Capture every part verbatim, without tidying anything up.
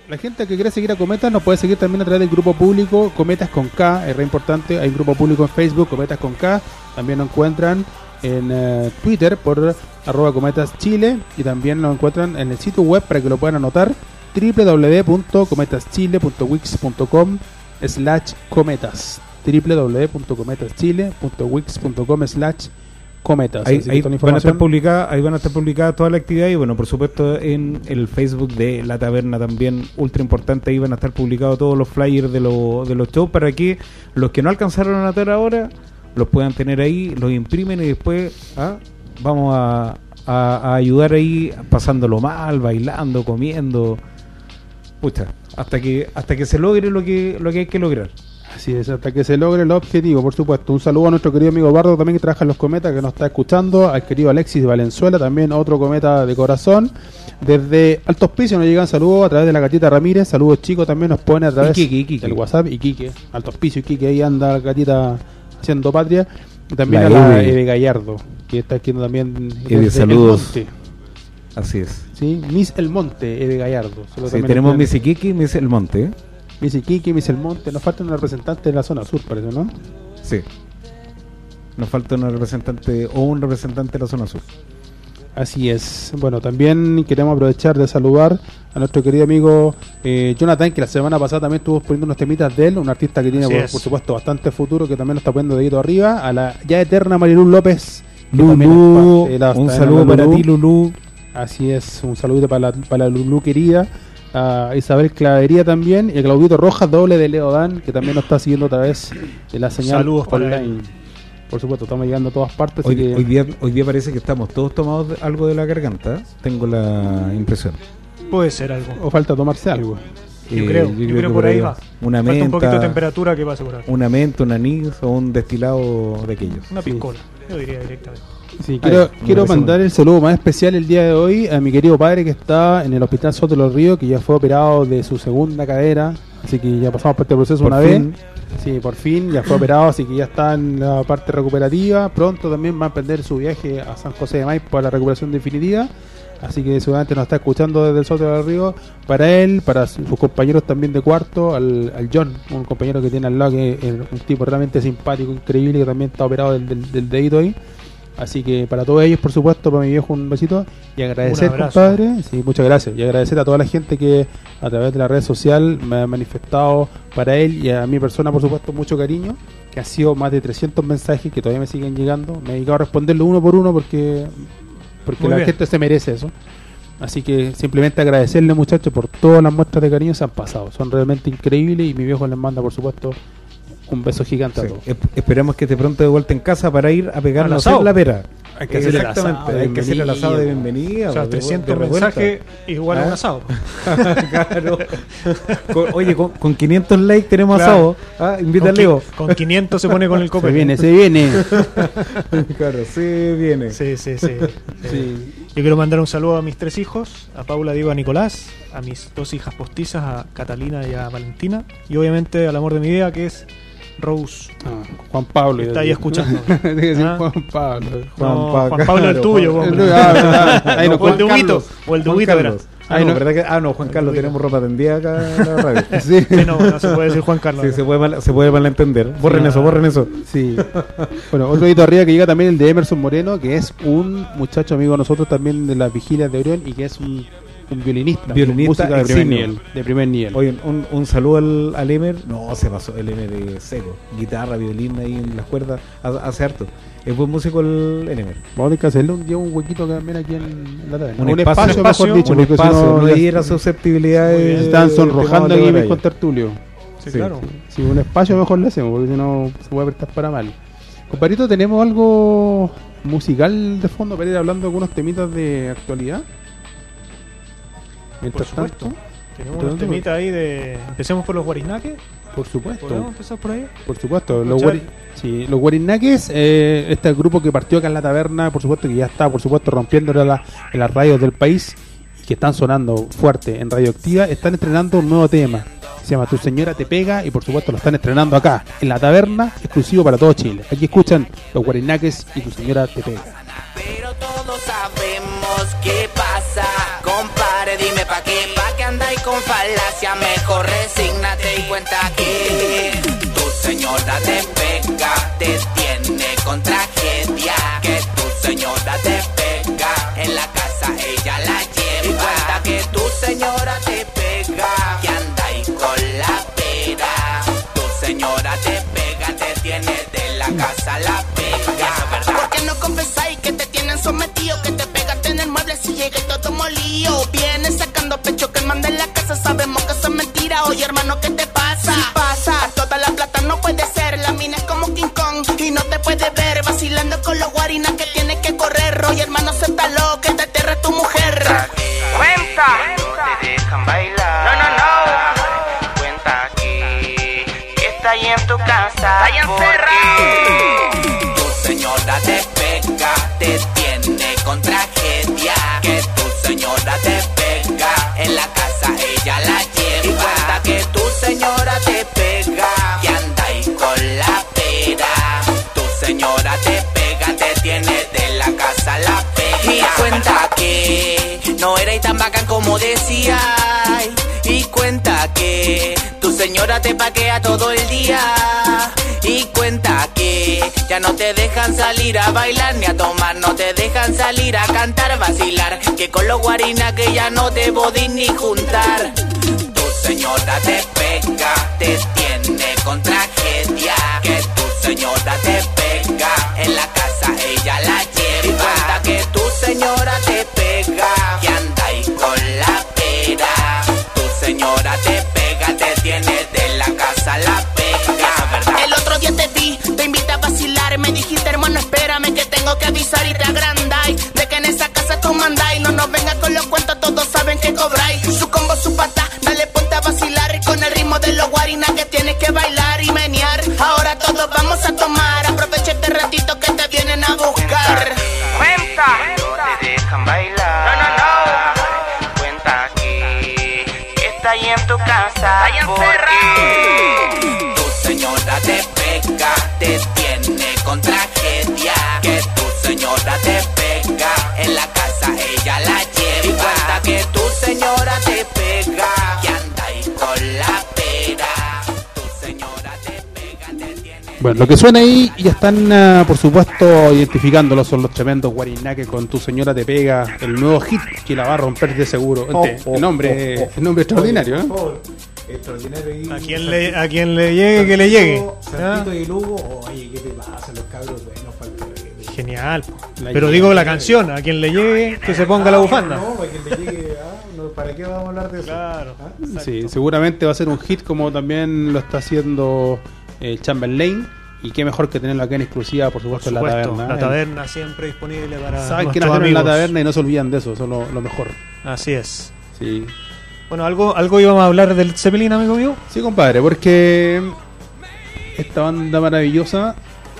La gente que quiere seguir a Cometas nos puede seguir también a través del grupo público Cometas con K, es re importante. Hay un grupo público en Facebook, Cometas con K. También nos encuentran en uh, Twitter por arroba Cometas Chile, y también nos encuentran en el sitio web para que lo puedan anotar, doble u doble u doble u punto cometaschile punto wix punto com slash cometas, doble u doble u doble u punto cometaschile punto wix punto com slash cometas. Ahí, ahí van a estar publicadas, ahí van a estar publicadas toda la actividad, y bueno, por supuesto en el Facebook de La Taberna también, ultra importante, ahí van a estar publicados todos los flyers de, lo, de los shows, para que los que no alcanzaron a anotar ahora los puedan tener ahí, los imprimen, y después ¿ah? vamos a, a, a ayudar ahí pasándolo mal, bailando, comiendo, pucha, hasta que hasta que se logre lo que lo que hay que lograr. Así es, hasta que se logre el objetivo, por supuesto. Un saludo a nuestro querido amigo Bardo, también que trabaja en los Cometas, que nos está escuchando, al querido Alexis Valenzuela, también otro Cometa de corazón. Desde Alto Hospicio nos llegan saludos a través de la Gatita Ramírez, saludos chicos, también nos pone a través del WhatsApp, y Quique, Alto Hospicio y Quique, ahí anda la Gatita haciendo patria. Y también la a la Eve. Eve Gallardo, que está aquí también. Eve, saludos. Así es. Sí, Miss El Monte, Eve Gallardo. Sí, tenemos Miss Iquique y Miss El Monte. Miss Iquique, Miss El Monte. Nos falta una representante de la zona sur, parece, ¿no? Sí. Nos falta una representante o un representante de la zona sur. Así es. Bueno, también queremos aprovechar de saludar a nuestro querido amigo eh, Jonathan, que la semana pasada también estuvo poniendo unos temitas de él, un artista que tiene, por, por supuesto, bastante futuro, que también lo está poniendo dedito arriba. A la ya eterna Marilú López. Lulú, un saludo para ti, Lulú. Así es, un saludo para la, para la Lulú querida. A Isabel Clavería también, y a Claudito Rojas, doble de Leodán, que también nos está siguiendo a través de la señal. Saludos online. para él. Por supuesto, estamos llegando a todas partes. Hoy, así que... hoy, día, hoy día parece que estamos todos tomados de algo de la garganta. Tengo la impresión. Puede ser algo. O falta tomarse algo. Yo eh, creo, yo, yo creo, creo que por ahí va. Una falta menta, un poquito de temperatura que va a asegurar. Una menta, un anís o un destilado de aquellos. Una piscola, sí. Yo diría directamente. Sí, quiero, Ay, quiero mandar el saludo más especial el día de hoy a mi querido padre, que está en el Hospital Soto de los Ríos, que ya fue operado de su segunda cadera, así que ya pasamos por este proceso por una fin. vez. Sí, por fin, ya fue operado, así que ya está en la parte recuperativa. Pronto también va a emprender su viaje a San José de Maipo para la recuperación definitiva. Así que seguramente nos está escuchando desde el Soto de los Ríos. Para él, para sus compañeros también de cuarto, al, al John, un compañero que tiene al lado, que es un tipo realmente simpático, increíble, que también está operado del, del, del dedito ahí. Así que para todos ellos, por supuesto, para mi viejo un besito y agradecer, compadre. Sí, muchas gracias. Y agradecer a toda la gente que a través de la red social me ha manifestado para él y a mi persona, por supuesto, mucho cariño, que ha sido más de trescientos mensajes que todavía me siguen llegando. Me he dedicado a responderlo uno por uno porque, porque la bien. gente se merece eso. Así que simplemente agradecerle, muchachos, por todas las muestras de cariño que se han pasado. Son realmente increíbles y mi viejo les manda, por supuesto, un beso gigante sí. a todos. Es, esperamos que esté pronto de vuelta en casa para ir a pegarnos en la pera. Hay que hacer el asado, hay que hacer el asado de bienvenida. O sea, trescientos mensajes igual a un asado. Claro. Con, oye, con, con quinientos likes tenemos claro. asado. Ah, invita a Leo. Con quinientos se pone con el cope. Se viene, se viene. Claro, se viene. Sí, sí, sí, sí. Yo quiero mandar un saludo a mis tres hijos, a Paula, Diego, a Nicolás, a mis dos hijas postizas, a Catalina y a Valentina, y obviamente al amor de mi vida, que es Rose. Ah, Juan Pablo. Está ahí escuchando. ¿Ah? Juan Pablo. Juan, no, pa Juan Pablo el tuyo. Juan, ah, ahí no, o el de Huguito. O el de Huguito, verás. Ah, no, ¿verdad que? Ah, no, Juan Carlos, tenemos ropa tendida acá en la radio. Sí. Sí, no, no se puede decir Juan Carlos. Sí, se puede, mal, se puede malentender. Borren sí, eso, borren eso. Sí. Bueno, otro dedito arriba que llega también el de Emerson Moreno, que es un muchacho amigo de nosotros también de las vigilias de Orión y que es un, un violinista, violinista música de primer nivel, de primer nivel. Oye, un, un saludo al, al Emer. No, se pasó el Emer de seco. Guitarra, violín ahí en las cuerdas, hace harto. Es buen músico el Emer. Vamos a tener que hacerle un día un huequito también aquí en la taberna. Un, un espacio, espacio, mejor dicho, un espacio, si no, no diera susceptibilidades. Están sonrojando aquí mis contertulios. Sí, sí, claro. Si sí, un espacio mejor le hacemos, porque si no se puede prestar para mal. Compadrito, ¿tenemos algo musical de fondo para ir hablando de algunos temitas de actualidad? Mientras por supuesto. Tanto, tenemos unos temitas ahí de... Empecemos por los guarinaques. Por supuesto. ¿Podemos empezar por ahí? Por supuesto. Los, guari... sí, los guarinaques, eh, este grupo que partió acá en la taberna, por supuesto que ya está, por supuesto, rompiendo la, en las radios del país, que están sonando fuerte en Radioactiva, están estrenando un nuevo tema. Se llama Tu Señora Te Pega y por supuesto lo están estrenando acá, en la taberna, exclusivo para todo Chile. Aquí escuchan los guarinaques y Tu Señora Te Pega. Pero todos sabemos qué pasa, compadre, dime pa' qué, pa' qué andáis con falacia, mejor resígnate y cuenta que tu señora te pega, te tiene con tragedia. Que tu señora te pega, en la casa ella la lleva. Y cuenta que tu señora te pega, que anda ahí con la pera. Tu señora te pega, te tiene de la casa la pega. ¿Por qué no confesáis que te tienen sometido? Que te pegaste en el mueble si llega y todo molido. Vienes sacando pecho que manda en la casa, sabemos que eso es mentira. Oye hermano, ¿qué te pasa? Si pasa, toda la plata no puede ser. La mina es como King Kong y no te puede ver vacilando con los guarinas que tienes que correr. Oye hermano, suéltalo, que te aterra tu mujer. Cuenta, no te dejan bailar. No, no, no. Cuenta aquí, que está ahí en tu casa. Está ahí encerrado. Tu señora te pega, te tiene con tragedia. Que tu señora te pega, en la casa ella la lleva. Y cuenta que tu señora te pega, que anda ahí con la pera. Tu señora te pega, te tiene de la casa la pega. Y cuenta que no eres tan bacán como decías. Y cuenta que tu señora te paquea todo el día. Y cuenta que ya no te dejan salir a bailar ni a tomar, no te dejan salir a cantar, vacilar. Que con los guarinas que ya no te podís ni juntar. Tu señora te pega, te tiene con tragedia. Que tu señora te pega, en la casa ella la lleva. Y cuenta que tu señora te pega, que anda ahí con la pera. Tu señora te pega, te tiene de la casa la pega. El otro día te vi, te invité a vacilar. Me dijiste hermano espérame que tengo que avisar. Y te agrandáis, de que en esa casa tú mandáis. No nos vengas con los cuentos, todos saben que cobráis. Su combo, su pata, dale ponte a vacilar. Y con el ritmo de los guarinas que tienes que bailar y menear. Ahora todos vamos a tomar, aprovecha este ratito que te vienen a buscar. Cuenta, no te dejan bailar. No, no, no. Cuenta aquí, que está ahí en tu casa. Está ahí encerrado. Tu señora te pega, te tiene con tragedia. Que tu señora te pega, en la casa ella la lleva. Y cuenta que tu señora te pega, que anda ahí con la pera. Tu señora te pega, te tiene. Bueno, lo que suena ahí ya están, uh, por supuesto, identificándolo, son los tremendos guarinaques con Tu señora te pega, el nuevo hit que la va a romper de seguro. Oh, el, oh, el nombre, oh, oh, el nombre extraordinario, ¿eh? Oh, extraordinario. A quien le, a quien le llegue, que le llegue. Santito y Lugo, oye, ¿qué te pasa? Los cabros, bueno, falta. Genial. Pero digo la canción, a quien le llegue, que se ponga ah, la bufanda. No, para quien le llegue, ah, no, ¿para qué vamos a hablar de eso? Claro. ¿Ah? Sí, seguramente va a ser un hit como también lo está haciendo eh, Chamberlain. Y qué mejor que tenerlo acá en exclusiva, por supuesto, Por supuesto, en la taberna. La taberna siempre disponible para Saben que nuestros nacieron en la amigos. taberna y no se olvidan de eso, eso es lo, lo mejor. Así es. Sí. Bueno, algo, algo íbamos a hablar del Zeppelin, amigo mío. Sí, compadre, porque esta banda maravillosa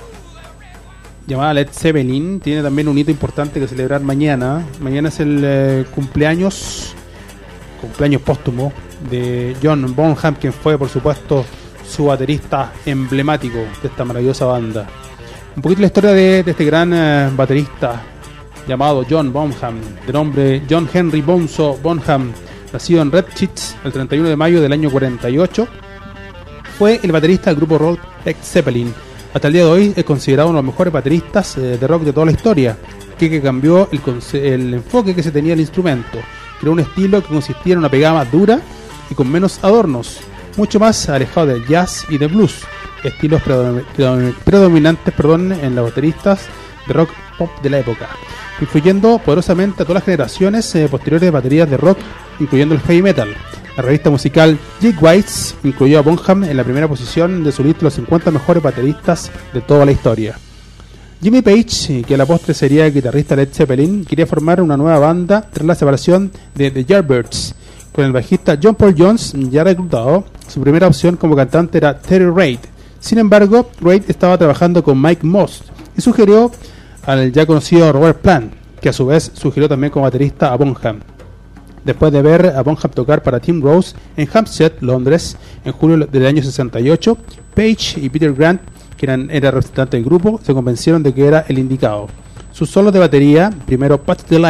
llamada Led Zeppelin tiene también un hito importante que celebrar mañana. Mañana es el eh, cumpleaños cumpleaños póstumo de John Bonham, quien fue, por supuesto, su baterista emblemático de esta maravillosa banda. Un poquito la historia de, de este gran eh, baterista llamado John Bonham, de nombre John Henry Bonzo Bonham, nacido en Redchitz el treinta y uno de mayo del año cuarenta y ocho. Fue el baterista del grupo rock Led Zeppelin. Hasta el día de hoy es considerado uno de los mejores bateristas eh, de rock de toda la historia, que, que cambió el, el enfoque que se tenía del instrumento. Creó un estilo que consistía en una pegada más dura y con menos adornos, mucho más alejado del jazz y del blues, estilos predom- predominantes perdón, en los bateristas de rock pop de la época, influyendo poderosamente a todas las generaciones eh, posteriores de baterías de rock, incluyendo el heavy metal. La revista musical Jig Whites incluyó a Bonham en la primera posición de su lista de los cincuenta mejores bateristas de toda la historia. Jimmy Page, que a la postre sería el guitarrista de Led Zeppelin, quería formar una nueva banda tras la separación de The Yardbirds. Con el bajista John Paul Jones ya reclutado, su primera opción como cantante era Terry Reid. Sin embargo, Reid estaba trabajando con Mike Moss y sugirió al ya conocido Robert Plant, que a su vez sugirió también como baterista a Bonham. Después de ver a Bonham tocar para Tim Rose en Hampstead, Londres, en julio del año sesenta y ocho, Page y Peter Grant, que eran era representante del grupo, se convencieron de que era el indicado. Sus solos de batería, primero Patch the Light,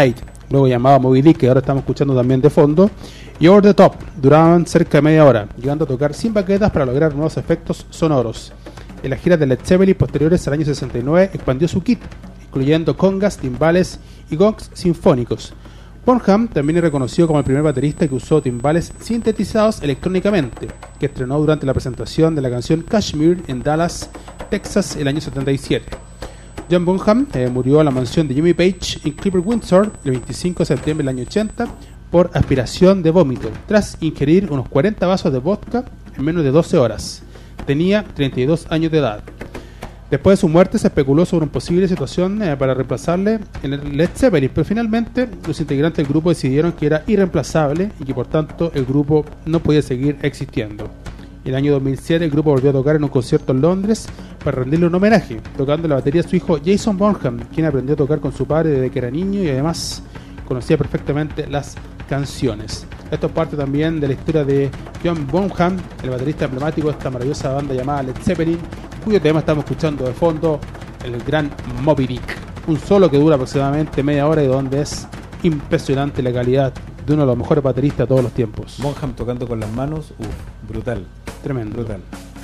luego llamado Moby Dick, que ahora estamos escuchando también de fondo, y Over the Top. Duraban cerca de media hora, llegando a tocar sin baquetas para lograr nuevos efectos sonoros. En las giras de Led Zeppelin posteriores al año sesenta y nueve expandió su kit, incluyendo congas, timbales y gongs sinfónicos. Bonham también es reconocido como el primer baterista que usó timbales sintetizados electrónicamente, que estrenó durante la presentación de la canción Kashmir en Dallas, Texas, el año setenta y siete. John Bonham eh, murió en la mansión de Jimmy Page en Clipper, Windsor, el veinticinco de septiembre del año ochenta por aspiración de vómito, tras ingerir unos cuarenta vasos de vodka en menos de doce horas. Tenía treinta y dos años de edad. Después de su muerte se especuló sobre una posible situación eh, para reemplazarle en el Led Zeppelin, pero finalmente los integrantes del grupo decidieron que era irreemplazable y que por tanto el grupo no podía seguir existiendo. En el año dos mil siete el grupo volvió a tocar en un concierto en Londres para rendirle un homenaje, tocando la batería a su hijo Jason Bonham, quien aprendió a tocar con su padre desde que era niño y además conocía perfectamente las canciones. Esto es parte también de la historia de John Bonham, el baterista emblemático de esta maravillosa banda llamada Led Zeppelin, cuyo tema estamos escuchando de fondo, el gran Moby Dick. Un solo que dura aproximadamente media hora y donde es impresionante la calidad de uno de los mejores bateristas de todos los tiempos. Bonham tocando con las manos, uff, brutal. Tremendo. Brutal.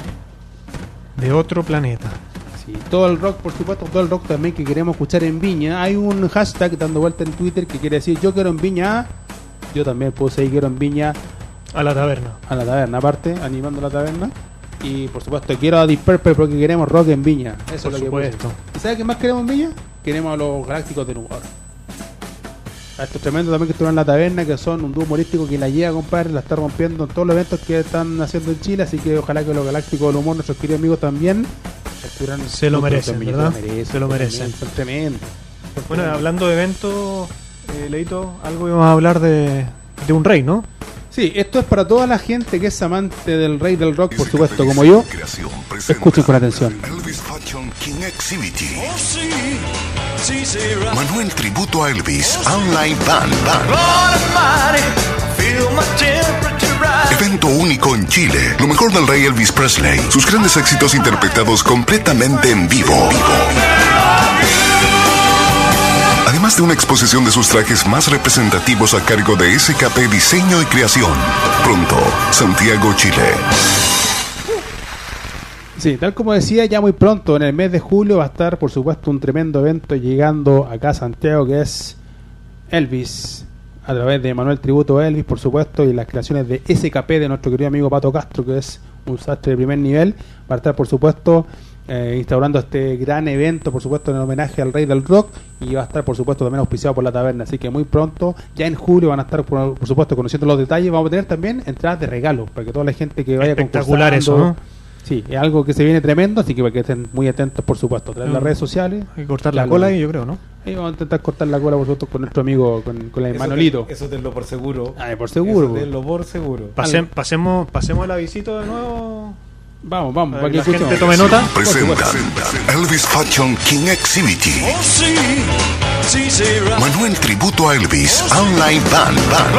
De otro planeta. Sí, todo el rock, por supuesto, todo el rock también que queremos escuchar en Viña. Hay un hashtag dando vuelta en Twitter que quiere decir yo quiero en Viña. Yo también puedo seguir quiero en Viña. A la taberna. A la taberna, aparte, animando la taberna. Y por supuesto quiero a Deep Purple porque queremos rock en Viña. Eso Por es lo supuesto. que ¿Y sabes qué más queremos en Viña? Queremos a los Galácticos de Nueva York. A estos tremendos también que estuvieron en la taberna, que son un dúo humorístico que la lleva, compadre, la está rompiendo en todos los eventos que están haciendo en Chile, así que ojalá que los Galácticos del Humor, nuestros queridos amigos también, estuvieran Se lo merecen, también, ¿verdad? Se lo merecen, Se lo merecen. Son tremendos. Son Bueno, tremendos. hablando de eventos, eh, Leito, algo íbamos a hablar de, de un rey, ¿no? Sí, esto es para toda la gente que es amante del rey del rock, por supuesto, como yo. Escuchen con atención. Elvis Fashion King Exhibity. Manuel tributo a Elvis Online Band Band. Evento único en Chile. Lo mejor del rey Elvis Presley. Sus grandes éxitos interpretados completamente en vivo. Además de una exposición de sus trajes más representativos a cargo de S K P Diseño y Creación. Pronto, Santiago, Chile. Sí, tal como decía, ya muy pronto, en el mes de julio, va a estar, por supuesto, un tremendo evento llegando acá a Santiago, que es Elvis, a través de Manuel Tributo a Elvis, por supuesto, y las creaciones de S K P de nuestro querido amigo Pato Castro, que es un sastre de primer nivel. Va a estar, por supuesto, eh, instaurando este gran evento, por supuesto, en homenaje al rey del rock, y va a estar, por supuesto, también auspiciado por la taberna. Así que muy pronto, ya en julio, van a estar, por, por supuesto, conociendo los detalles. Vamos a tener también entradas de regalo, para que toda la gente que vaya Espectacular eso, concursando, ¿no? sí, es algo que se viene tremendo, así que para que estén muy atentos, por supuesto, a través de las Mm. redes sociales. Hay que cortar Ya la lo- cola ahí, yo creo, ¿no? Ahí vamos a intentar cortar la cola, por supuesto, con nuestro amigo, con, con el Eso Manolito. te- Eso tenlo por seguro. Ay, por seguro, Eso po. tenlo por seguro. Pase- Al- pasemos, pasemos el avisito de nuevo. Vamos, vamos, Para para que que la gente escuchemos. tome nota. Presentan Elvis Fashion King Exhibity. Manuel tributo a Elvis Online Band Band.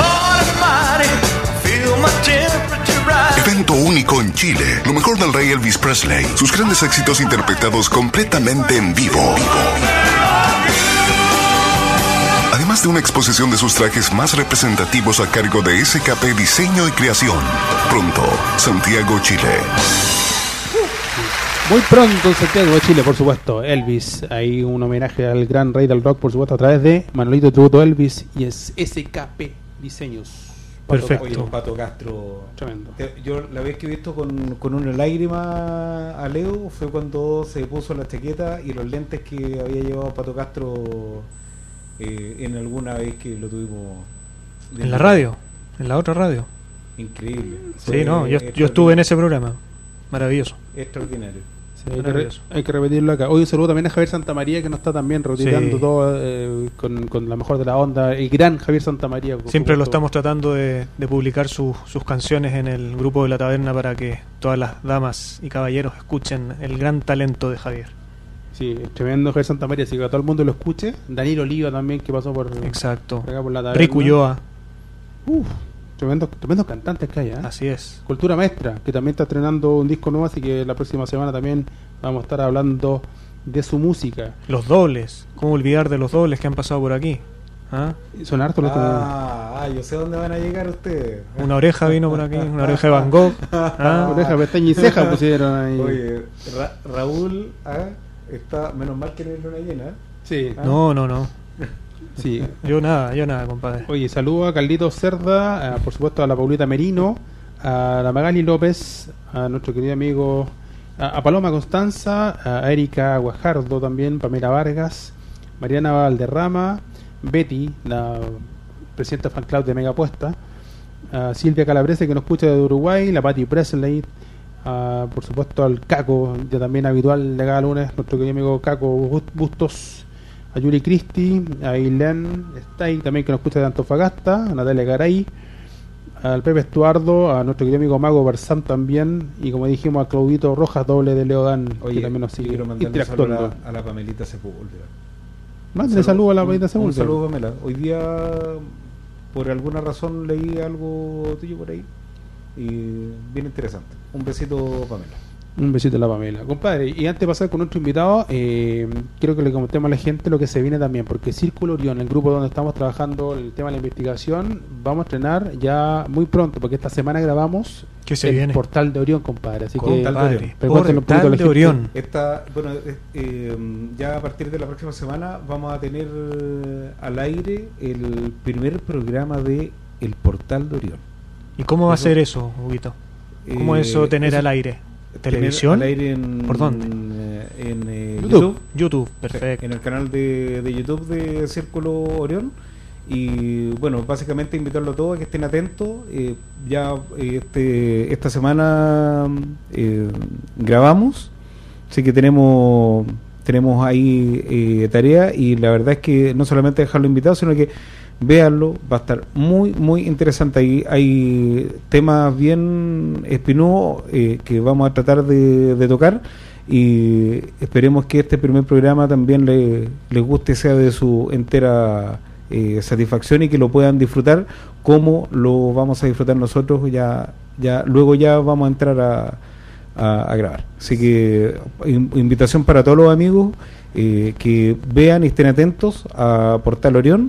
Evento único en Chile. Lo mejor del rey Elvis Presley. Sus grandes éxitos interpretados completamente en vivo. Además de una exposición de sus trajes más representativos a cargo de S K P Diseño y Creación. Pronto, Santiago, Chile. Muy pronto en Santiago de Chile, por supuesto, Elvis. Hay un homenaje al gran rey del rock, por supuesto, a través de Manolito Tributo a Elvis y es S K P Diseños. Pato Perfecto. Oye, Pato Castro. Tremendo. Te- Yo la vez que he visto con, con una lágrima a Leo fue cuando se puso la chaqueta y los lentes que había llevado Pato Castro eh, en alguna vez que lo tuvimos En la radio, en la otra radio. Increíble. Sí, no, yo, yo estuve en ese programa. Maravilloso. Extraordinario. Sí, hay, que re- Maravilloso. hay que repetirlo acá. Hoy un saludo también a Javier Santamaría, que nos está también retirando Sí. todo eh, con, con la mejor de la onda. El gran Javier Santamaría. por Siempre lo supuesto. estamos tratando de, de publicar sus- sus canciones en el grupo de la taberna para que todas las damas y caballeros escuchen el gran talento de Javier. Sí, es tremendo Javier Santamaría, así que a todo el mundo lo escuche. Daniel Oliva también, que pasó por, Exacto. por acá por la taberna. Rick Ulloa, Uf, tremendos, tremendos cantantes que hay, ¿eh? así es. Cultura Maestra, que también está estrenando un disco nuevo, así que la próxima semana también vamos a estar hablando de su música. Los dobles, cómo olvidar de los dobles que han pasado por aquí. ¿Ah? Son hartos los Ah, ah, yo sé dónde van a llegar ustedes. Una oreja vino por aquí, una oreja de Van Gogh. ¿Ah? Oreja, pestaña y ceja pusieron ahí. Oye, Ra- Raúl, ah, está, menos mal que no es luna llena. Sí, Ah. No, no, no. sí. Yo nada, yo nada, compadre. Oye, saludo a Carlitos Cerda, a, por supuesto a la Paulita Merino, a la Magali López, a nuestro querido amigo, a, a Paloma Constanza, a Erika Guajardo también, Pamela Vargas, Mariana Valderrama, Betty, la presidenta fan club de Megapuesta, a Silvia Calabrese que nos escucha de Uruguay, la Patti Presley, a, por supuesto al Caco, ya también habitual de cada lunes, nuestro querido amigo Caco Bustos, a Yuri Cristi, a Ilen Stay también que nos escucha de Antofagasta, a Natalia Garay, al Pepe Estuardo, a nuestro querido amigo Mago Barzán también, y como dijimos a Claudito Rojas, doble de Leodán, Oye, que también nos sigue quiero mandarle un saludo a interactuando. la, a la Pamelita Sepúlveda. Mándale saludo a la Pamelita Un Sepúlveda. saludo, Pamela. Hoy día, por alguna razón, leí algo tuyo por ahí y bien interesante. Un besito, Pamela. Un besito a la Pamela. Compadre, y antes de pasar con nuestro invitado, eh, quiero que le comentemos a la gente lo que se viene también, porque Círculo Orión, el grupo donde estamos trabajando el tema de la investigación, vamos a estrenar ya muy pronto, porque esta semana grabamos ¿Qué se el viene? Portal de Orión, compadre. Así que Portal de Compadre, Orión. Pregúntale un poquito a la Portal de gente. Orión. Esta, bueno, eh, eh, ya a partir de la próxima semana vamos a tener eh, al aire el primer programa de El Portal de Orión. ¿Y cómo va a Eso- ser eso, Huguito? ¿Cómo Eh, eso tener eso- al aire? Tener ¿Televisión? al aire en, ¿Por dónde? eh, En, eh, YouTube. YouTube. YouTube, Sí, perfecto. en el canal de, de YouTube de Círculo Orión. Y bueno, básicamente invitarlo a todos a que estén atentos. Eh, ya eh, este, esta semana eh, grabamos, así que tenemos tenemos ahí eh, tarea, y la verdad es que no solamente dejarlo invitado, sino que véanlo, va a estar muy muy interesante. Ahí hay temas bien espinosos eh, que vamos a tratar de, de tocar, y esperemos que este primer programa también le, les guste y sea de su entera eh, satisfacción, y que lo puedan disfrutar como lo vamos a disfrutar nosotros. Ya ya luego ya vamos a entrar a, a, a grabar, así que in- invitación para todos los amigos eh, que vean y estén atentos a Portal Orión.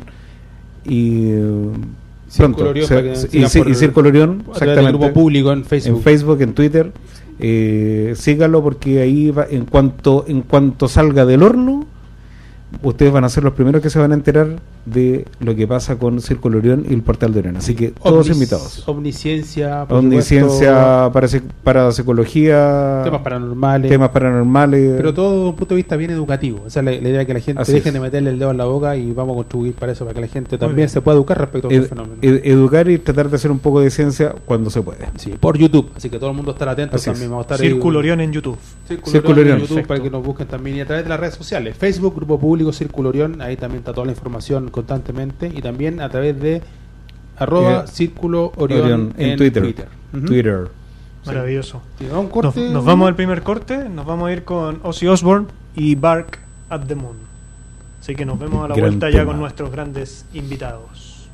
Y eh, Círculo pronto, Orión, o sea, para que y, sigan sí- por- y Círculo Orión, a través del exactamente, grupo público en Facebook. en Facebook, en Twitter, eh, síganlo, porque ahí va, en cuanto en cuanto salga del horno, ustedes van a ser los primeros que se van a enterar de lo que pasa con Círculo Orión y el Portal de Orión, así que todos Omnis- invitados. Omnisciencia, por Omnisciencia, para, para psicología, supuesto, temas paranormales. temas paranormales, Pero todo desde un punto de vista bien educativo. O sea, la, la idea es que la gente Así deje es. de meterle el dedo en la boca, y vamos a contribuir para eso, para que la gente también bien. se pueda educar respecto a ed- estos fenómenos. ed- educar y tratar de hacer un poco de ciencia cuando se puede. Sí, por YouTube. Así que todo el mundo estará atento Así es. también. Vamos a estar Círculo ahí- Orión en YouTube. Círculo, Círculo Orión en Orión. YouTube, Perfecto. para que nos busquen también, y a través de las redes sociales, Facebook, Grupo Público Círculo Orión, ahí también está toda la información constantemente, y también a través de arroba Eh, Círculo Orión, Orión en Twitter. Ujú. Twitter. Maravilloso. Sí, vamos a un Nos, corte. nos vamos al primer corte, nos vamos a ir con Ozzy Osbourne y Bark at the Moon. Así que nos vemos a la Gran vuelta ya tema. con nuestros grandes invitados.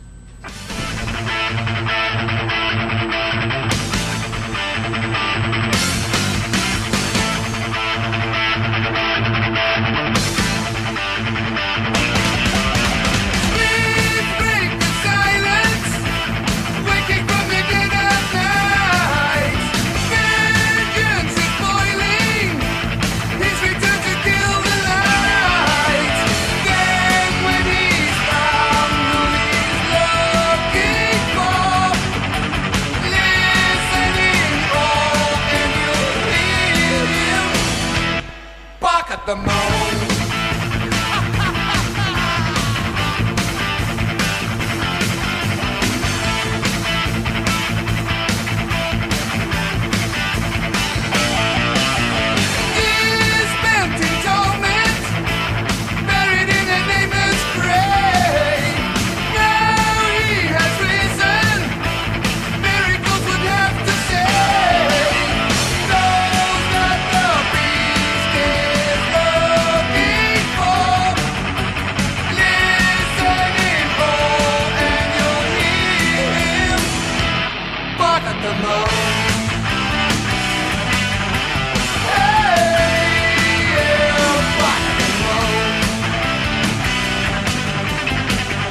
Break the silence, waking from the dead of night. Vengeance is boiling, his return to kill the light. Then when he's found who he's looking for, listen in awe and you'll hear him bark at the moon. Is spent in torment, buried in a nameless grave. Now he has risen, miracles would have to say. Those that the beast is looking for, listen in awe and you'll hear him bark at the moon. Hey, yeah, bark at the moon.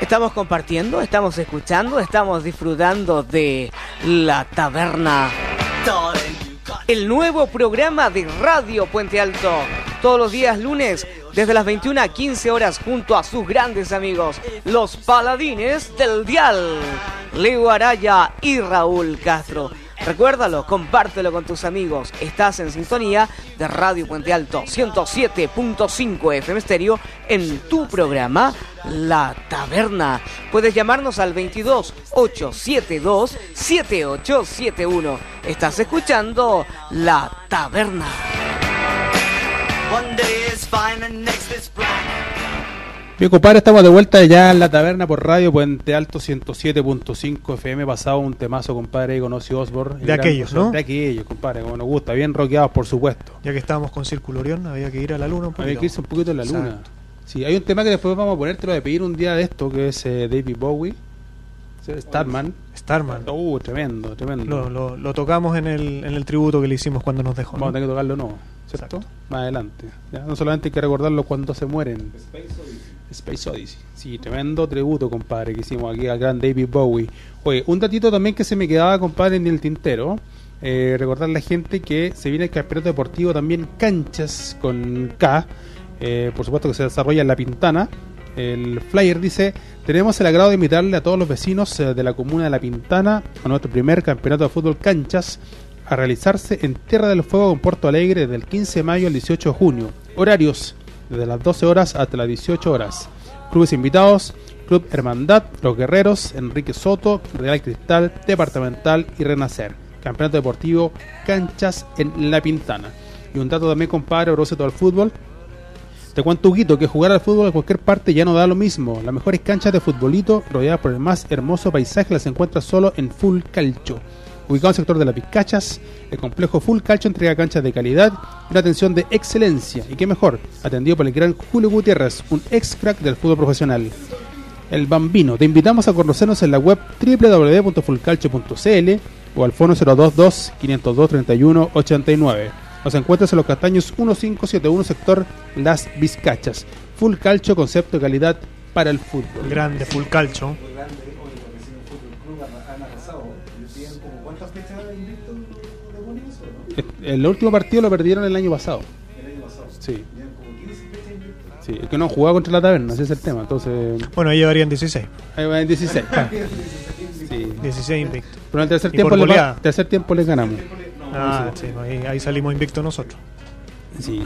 Estamos compartiendo, estamos escuchando, estamos disfrutando de La Taberna, el nuevo programa de Radio Puente Alto, todos los días lunes desde las veintiuna a quince horas junto a sus grandes amigos, los paladines del dial, Leo Araya y Raúl Castro. Recuérdalo, compártelo con tus amigos. Estás en sintonía de Radio Puente Alto ciento siete punto cinco F M Estéreo en tu programa La Taberna. Puedes llamarnos al veintidós, ochocientos setenta y dos, setenta y ocho setenta y uno. Estás escuchando La Taberna. Bien, compadre, estamos de vuelta ya en La Taberna por Radio Puente Alto ciento siete punto cinco F M. Pasado un temazo, compadre, ahí con Ozzy Osbourne. De aquellos, ¿no? De aquellos, compadre, como nos gusta, bien rockeados, por supuesto. Ya que estábamos con Círculo Orión, había que ir a la luna un poquito. Había que irse un poquito a la luna. Exacto. Sí, hay un tema que después vamos a ponértelo de pedir un día de esto, que es eh, David Bowie, Starman. Starman. Uh, tremendo, tremendo. Lo, lo, lo tocamos en el, en el tributo que le hicimos cuando nos dejó, ¿no? Vamos a tener que tocarlo, no, ¿cierto? Exacto. Más adelante. ¿Ya? No solamente hay que recordarlo cuando se mueren. Space Odyssey. Sí, tremendo tributo, compadre, que hicimos aquí al gran David Bowie. Oye, un datito también que se me quedaba, compadre, en el tintero. Eh, recordar a la gente que se viene el campeonato deportivo también Canchas con K. Eh, por supuesto que se desarrolla en La Pintana. El flyer dice: tenemos el agrado de invitarle a todos los vecinos eh, de la comuna de La Pintana a nuestro primer campeonato de fútbol Canchas, a realizarse en Tierra del Fuego, en Puerto Alegre, desde el quince de mayo al dieciocho de junio. Horarios: desde las doce horas hasta las dieciocho horas. Clubes invitados: Club Hermandad, Los Guerreros, Enrique Soto, Real Cristal, Departamental y Renacer. Campeonato deportivo Canchas en La Pintana. Y un dato también, compadre, todo el fútbol. Te cuento, Huguito, que jugar al fútbol en cualquier parte ya no da lo mismo. Las mejores canchas de futbolito, rodeadas por el más hermoso paisaje, las encuentras solo en Full Calcio. Ubicado en el sector de las Vizcachas, el complejo Full Calcio entrega canchas de calidad y una atención de excelencia. Y qué mejor, atendido por el gran Julio Gutiérrez, un ex crack del fútbol profesional. El Bambino. Te invitamos a conocernos en la web doble u doble u doble u punto full calcio punto c l o al fono cero dos dos, quinientos dos, treinta y uno, ochenta y nueve. Nos encuentras en Los Castaños mil quinientos setenta y uno, sector Las Vizcachas. Full Calcio, concepto de calidad para el fútbol. Grande, Full Calcio. El último partido lo perdieron el año pasado. Sí. Sí, es que no han jugado contra La Taberna, ese es el tema. Entonces, bueno, ahí llevarían dieciséis. Ahí van en dieciséis. Sí. dieciséis invictos. Pero en el tercer Y tiempo, por le, goleada. tercer tiempo les ganamos. Ah, sí, ahí, ahí salimos invictos nosotros. Sí.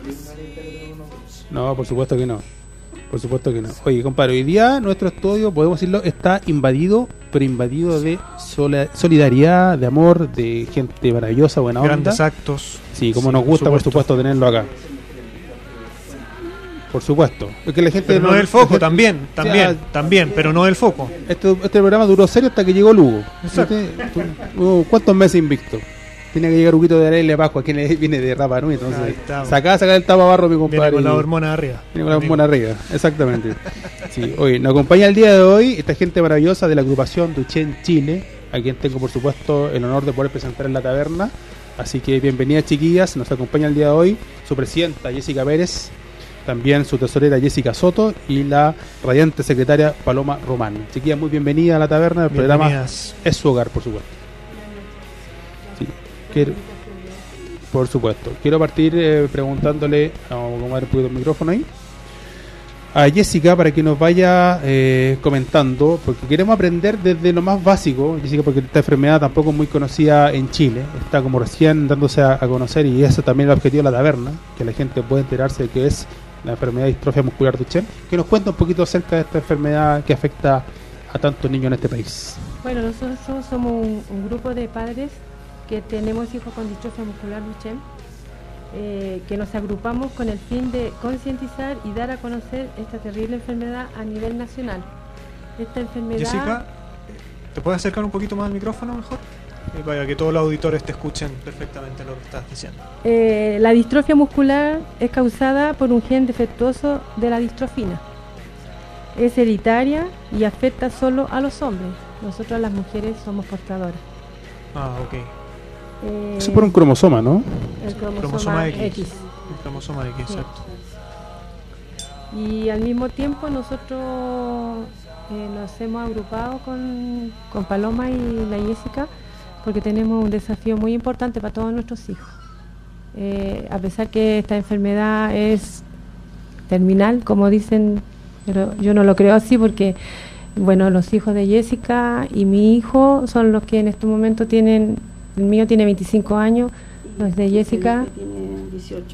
No, por supuesto que no. Por supuesto que no. Oye, compadre, hoy día nuestro estudio, podemos decirlo, está invadido, pero invadido de sola- solidaridad, de amor, de gente maravillosa, buena onda. Grandes actos. Sí, como Sí, nos por gusta, por supuesto. supuesto, tenerlo acá. Por supuesto. Es que la gente Pero no es el foco, la gente- también, también, Ah, también, pero no el foco. Este, este programa duró serio hasta que llegó Lugo. Exacto. Este, uh, ¿Cuántos meses invicto? Tenía que llegar Huguito de Arele Pascua, quien es- viene de Rapa Nui, Ahí entonces estamos. sacá, sacá el tapabarro, mi compadre. Viene con la y- hormona arriba. Viene con la hormona arriba, exactamente. Sí, oye, nos acompaña el día de hoy esta gente maravillosa de la agrupación Duchen Chile, a quien tengo por supuesto el honor de poder presentar en La Taberna. Así que bienvenidas, chiquillas. Nos acompaña el día de hoy su presidenta Jessica Pérez, también su tesorera Jessica Soto y la radiante secretaria Paloma Román. Chiquillas, muy bienvenida a La Taberna. El programa Bienvenidas. es su hogar, por supuesto. Sí, quiero, por supuesto. Quiero partir eh, preguntándole, vamos a acomodar un poquito el micrófono ahí, a Jessica para que nos vaya eh, comentando, porque queremos aprender desde lo más básico, Jessica, porque esta enfermedad tampoco es muy conocida en Chile, está como recién dándose a, a conocer, y ese también es el objetivo de La Taberna, que la gente pueda enterarse de qué es la enfermedad de distrofia muscular Duchenne. Que nos cuenta un poquito acerca de esta enfermedad que afecta a tantos niños en este país. Bueno, nosotros somos un, un grupo de padres que tenemos hijos con distrofia muscular Duchenne, eh, que nos agrupamos con el fin de concientizar y dar a conocer esta terrible enfermedad a nivel nacional. Esta enfermedad... Jessica, ¿te puedes acercar un poquito más al micrófono mejor? Y para que todos los auditores te escuchen perfectamente lo que estás diciendo. Eh, la distrofia muscular es causada por un gen defectuoso de la distrofina. Es hereditaria y afecta solo a los hombres. Nosotros las mujeres somos portadoras. Ah, ok. Eh, Eso por un cromosoma, ¿no? el cromosoma, Cromosoma X. X. El cromosoma X, Sí. exacto. Y al mismo tiempo nosotros eh, nos hemos agrupado con, con Paloma y la Jessica porque tenemos un desafío muy importante para todos nuestros hijos. Eh, a pesar que esta enfermedad es terminal, como dicen, pero yo no lo creo así porque, bueno, los hijos de Jessica y mi hijo son los que en este momento tienen, el mío tiene veinticinco años, los de Jessica tiene dieciocho.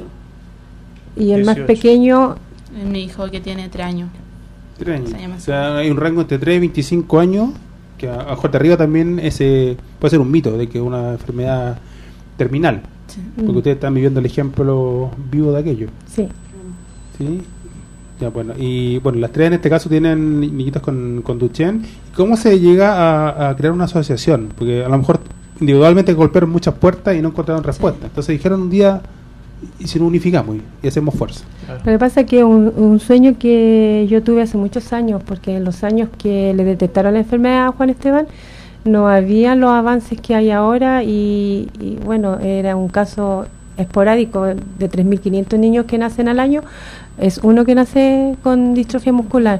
Y el más dieciocho. pequeño, Mi hijo que tiene tres años. Tres años. Se llama O sea, hay un rango entre tres y veinticinco años, que a, a J. arriba también ese puede ser un mito de que es una enfermedad terminal, Sí. porque mm, ustedes están viviendo el ejemplo vivo de aquello. sí, ¿Sí? Ya, bueno. Y bueno, las tres en este caso tienen ni- niñitos con, con Duchenne. ¿Cómo se llega a, a crear una asociación? Porque a lo mejor individualmente golpearon muchas puertas y no encontraron respuesta. Entonces dijeron un día, y si nos unificamos y, y hacemos fuerza. Claro. Lo que pasa es que un, un sueño que yo tuve hace muchos años, porque en los años que le detectaron la enfermedad a Juan Esteban, no había los avances que hay ahora y, y bueno, era un caso esporádico de tres mil quinientos niños que nacen al año, es uno que nace con distrofia muscular.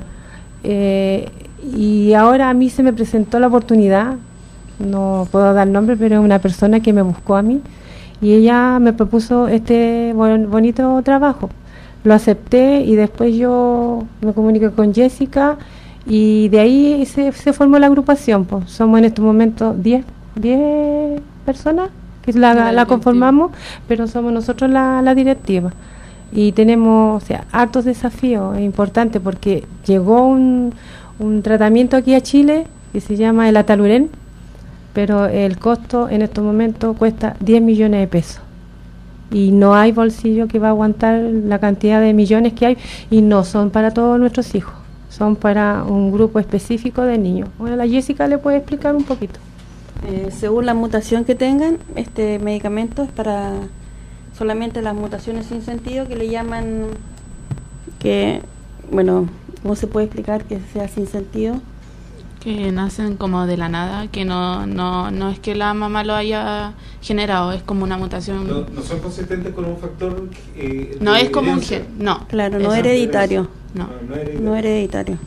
Eh, y ahora a mí se me presentó la oportunidad, no puedo dar nombre, pero es una persona que me buscó a mí y ella me propuso este bon- bonito trabajo. Lo acepté y después yo me comuniqué con Jessica y de ahí se, se formó la agrupación. Pues. Somos en estos momentos diez personas que la, La la directiva. conformamos, pero somos nosotros la, la directiva. Y tenemos, o sea, hartos desafíos, es importante porque llegó un, un tratamiento aquí a Chile que se llama el Ataluren, pero el costo en estos momentos cuesta diez millones de pesos. Y no hay bolsillo que va a aguantar la cantidad de millones que hay y no son para todos nuestros hijos, son para un grupo específico de niños. Bueno, la Jessica le puede explicar un poquito. Eh, según la mutación que tengan, este medicamento es para solamente las mutaciones sin sentido que le llaman, que, bueno, ¿cómo se puede explicar que sea sin sentido? Que nacen como de la nada, que no, no, no es que la mamá lo haya generado, es como una mutación. No, no son consistentes con un factor. Eh, No de es como un herencia. gen, no. Claro, no Eso. hereditario, No. no hereditario. no hereditario.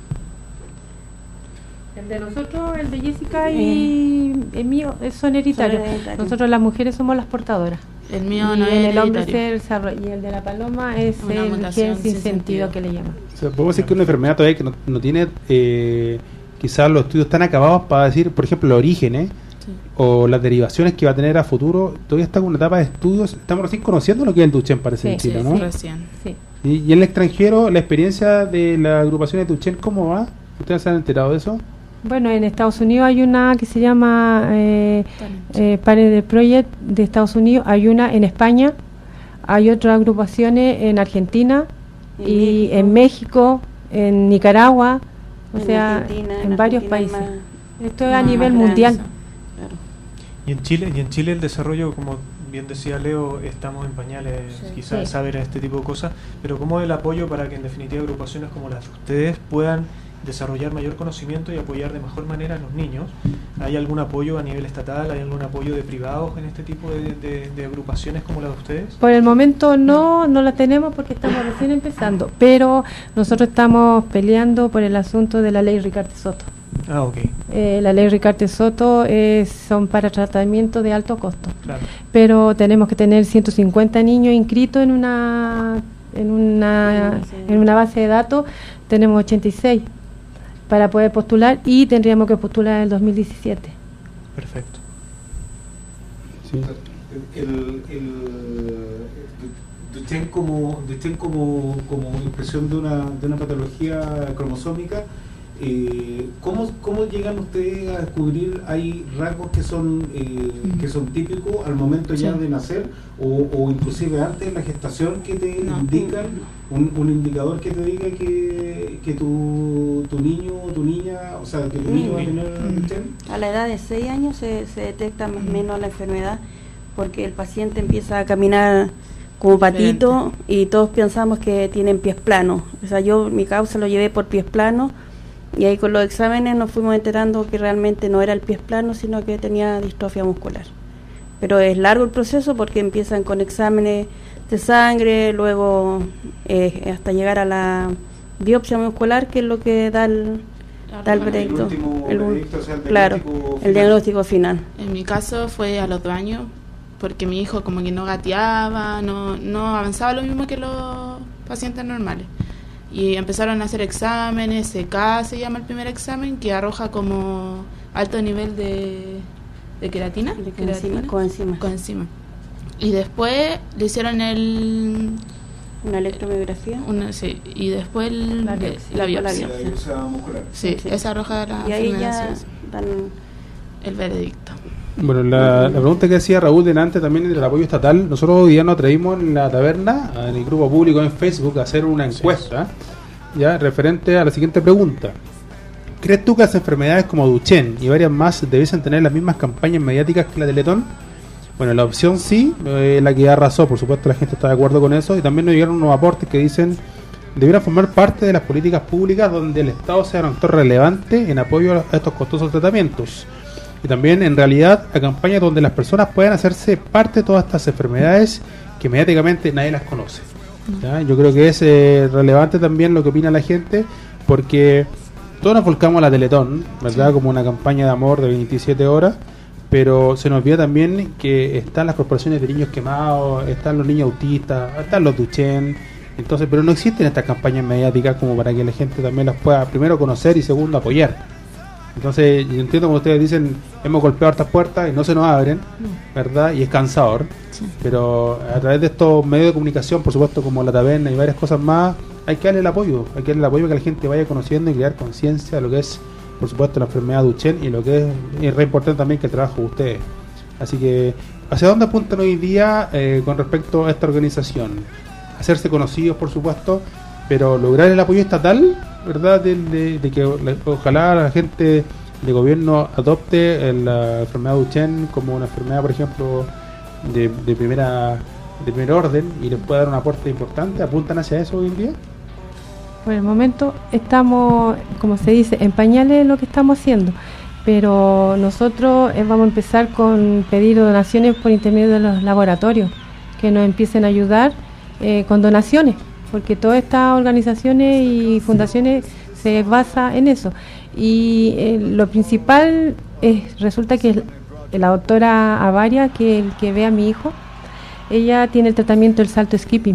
El de nosotros, el de Jessica y el mío eh, son hereditarios. Son hereditarios. Nosotros las mujeres somos las portadoras. El mío y no en es el hombre hereditario. se desarrolla. Y el de la paloma es Una el mutación gen sin sin sentido, sentido. que le llaman. O sea, podemos decir que es una enfermedad todavía que no, no tiene eh, quizás los estudios tan acabados para decir, por ejemplo, los orígenes Sí. o las derivaciones que va a tener a futuro. Todavía está en una etapa de estudios. Estamos recién conociendo lo que es el Duchenne, parece, Sí, en Chile, Sí, ¿no? recién. Sí. Y, y en el extranjero, la experiencia de la agrupación de Duchenne, ¿cómo va? ¿Ustedes se han enterado de eso? Bueno, en Estados Unidos hay una que se llama eh, Talent. eh, Parent Project de Estados Unidos, hay una en España, hay otras agrupaciones en Argentina En y México. en México, en Nicaragua, o En sea, Argentina, en en varios Argentina países. más- Esto es a más nivel grande. mundial. Claro. Y en Chile, y en Chile el desarrollo, como bien decía Leo, estamos en pañales, Sí. quizás Sí. saber este tipo de cosas, pero ¿cómo es el apoyo para que en definitiva agrupaciones como las de ustedes puedan desarrollar mayor conocimiento y apoyar de mejor manera a los niños? ¿Hay algún apoyo a nivel estatal? ¿Hay algún apoyo de privados en este tipo de, de- de agrupaciones como la de ustedes? Por el momento no, no la tenemos porque estamos recién empezando, pero nosotros estamos peleando por el asunto de la ley Ricardo Soto. Ah, ok, Eh, la ley Ricardo Soto es, son para tratamiento de alto costo, claro. pero tenemos que tener ciento cincuenta niños inscritos en una en una en una base de datos, tenemos ochenta y seis para poder postular y tendríamos que postular en el dos mil diecisiete. Perfecto. Sí. El, el Duchenne como Duchenne como, como expresión de una, de una patología cromosómica, eh, ¿cómo, ¿cómo llegan ustedes a descubrir hay rasgos que son eh, que son típicos al momento ya Sí. de nacer o, o inclusive antes de la gestación que te No. indican un, un indicador que te diga que, que tu, tu niño o tu niña, o sea, que tu niño va a tener Mm. Duchenne? A la edad de seis años se, se detecta más o menos la enfermedad porque el paciente empieza a caminar como patito y todos pensamos que tienen pies planos. O sea, yo mi causa lo llevé por pies planos y ahí con los exámenes nos fuimos enterando que realmente no era el pies plano, sino que tenía distrofia muscular. Pero es largo el proceso porque empiezan con exámenes de sangre, luego eh, hasta llegar a la biopsia muscular, que es lo que da el, da el veredicto. El último El un- veredicto, o sea, el claro, diagnóstico el final. diagnóstico final. En mi caso fue a los dos años, porque mi hijo como que no gateaba, no, no avanzaba lo mismo que los pacientes normales. Y empezaron a hacer exámenes, C K se llama el primer examen, que arroja como alto nivel de, de queratina. De queratina, coenzima- coenzima. coenzima. Y después le hicieron el... Una electromiografía. Una, sí, y después el- La biopsia. la biopsia. La biopsia. La biopsia muscular. Sí, Sí. esa arroja la Y ahí enfermedad, ya sí, sí. dan... El veredicto. Bueno, la, la pregunta que decía Raúl delante también del apoyo estatal, nosotros hoy día nos traímos en la taberna, en el grupo público en Facebook, a hacer una encuesta ya referente a la siguiente pregunta. ¿Crees tú que las enfermedades como Duchenne y varias más debiesen tener las mismas campañas mediáticas que la Teletón? Bueno, la opción sí, eh, la que arrasó, por supuesto la gente está de acuerdo con eso, y también nos llegaron unos aportes que dicen debiera formar parte de las políticas públicas donde el Estado sea un actor relevante en apoyo a estos costosos tratamientos. Y también, en realidad, a campañas donde las personas puedan hacerse parte de todas estas enfermedades que mediáticamente nadie las conoce. ¿Ya? Yo creo que es eh, relevante también lo que opina la gente, porque todos nos volcamos a la Teletón, ¿verdad? Sí. Como una campaña de amor de veintisiete horas, pero se nos olvida también que están las corporaciones de niños quemados, están los niños autistas, están los Duchenne, entonces, pero no existen estas campañas mediáticas como para que la gente también las pueda, primero, conocer y segundo, apoyar. Entonces, yo entiendo como ustedes dicen, hemos golpeado hartas puertas y no se nos abren, ¿verdad? Y es cansador. Sí. Pero a través de estos medios de comunicación, por supuesto, como la taberna y varias cosas más, hay que darle el apoyo. Hay que darle el apoyo para que la gente vaya conociendo y crear conciencia de lo que es, por supuesto, la enfermedad Duchenne y lo que es, y es re importante también que el trabajo de ustedes. Así que, ¿hacia dónde apuntan hoy día eh, con respecto a esta organización? Hacerse conocidos, por supuesto, pero lograr el apoyo estatal, ¿verdad? De, de- de que la- ojalá la gente de gobierno adopte la enfermedad Duchenne como una enfermedad, por ejemplo, de, de primera de primer orden y les pueda dar un aporte importante. ¿Apuntan hacia eso hoy en día? Por el momento estamos, como se dice, en pañales lo que estamos haciendo, pero nosotros eh, vamos a empezar con pedir donaciones por intermedio de los laboratorios, que nos empiecen a ayudar eh, con donaciones, porque todas estas organizaciones y fundaciones se basa en eso. Y eh, lo principal es, resulta que la doctora Avaria, que el que ve a mi hijo, ella tiene el tratamiento del salto skipping.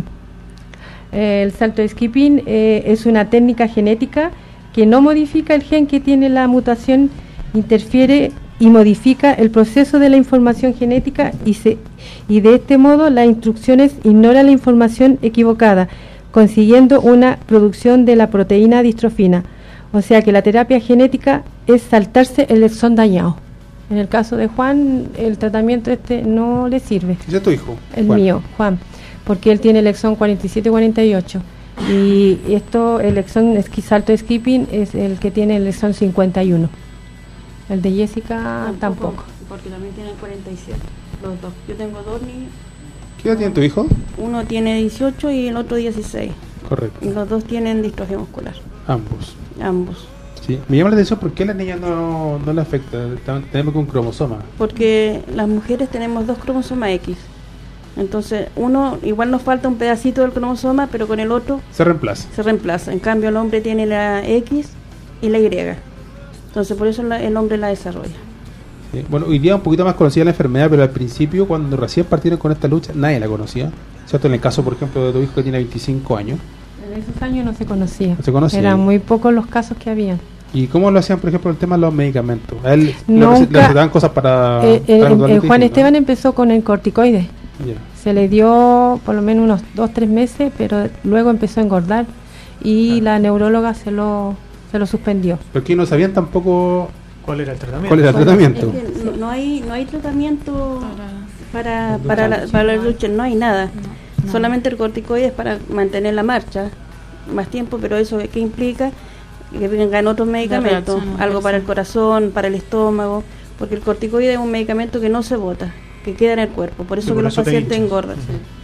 Eh, el salto skipping eh, es una técnica genética que no modifica el gen que tiene la mutación, interfiere y modifica el proceso de la información genética y, se, y de este modo las instrucciones ignoran la información equivocada, consiguiendo una producción de la proteína distrofina. O sea que la terapia genética es saltarse el exón dañado. En el caso de Juan, el tratamiento este no le sirve. ¿Ese es tu hijo? El Juan. mío, Juan, porque él tiene el exón cuarenta y siete cuarenta y ocho. Y esto, el exón esqui- salto skipping es el que tiene el exón cincuenta y uno. El de Jessica tampoco. Porque también tiene cuarenta y siete, los dos. Yo tengo dos niños, ¿Qué edad tiene tu hijo? uno tiene dieciocho y el otro dieciséis. Correcto. Y los dos tienen distrofia muscular, Ambos. ambos. Sí. Me llama la atención por qué a las niñas no, no le afecta. Tam- Tenemos que un cromosoma. Porque las mujeres tenemos dos cromosomas X. Entonces, uno, igual nos falta un pedacito del cromosoma, pero con el otro Se reemplaza. se reemplaza. En cambio, el hombre tiene la X y la Y. Entonces, por eso la- el hombre la desarrolla. Sí. Bueno, hoy día un poquito más conocida la enfermedad, pero al principio, cuando recién partieron con esta lucha, nadie la conocía. ¿Cierto? En el caso, por ejemplo, de tu hijo que tiene veinticinco años. En esos años no se conocía. No se conocía. Eran muy pocos los casos que habían. ¿Y cómo lo hacían, por ejemplo, el tema de los medicamentos? A él le Nunca- rece- le recetaban cosas para... Eh, eh, para en- controlar en el Juan distinto, Esteban empezó con el corticoide. ¿no? Ya. Se le dio por lo menos unos dos, tres meses, pero luego empezó a engordar y Ah. la neuróloga se lo, se lo suspendió. Porque no sabían tampoco ¿Cuál era el tratamiento? cuál era el Bueno, tratamiento. es que no, no hay no hay tratamiento para, Para- para, la, para la lucha, no hay nada. No. Solamente el corticoide es para mantener la marcha más tiempo, pero eso ¿qué implica? Que vengan otros medicamentos, reacción, algo para el reacción. corazón, para el estómago, porque el corticoide es un medicamento que no se bota, que queda en el cuerpo, por eso Y por que los eso te pacientes hinchas. engordan.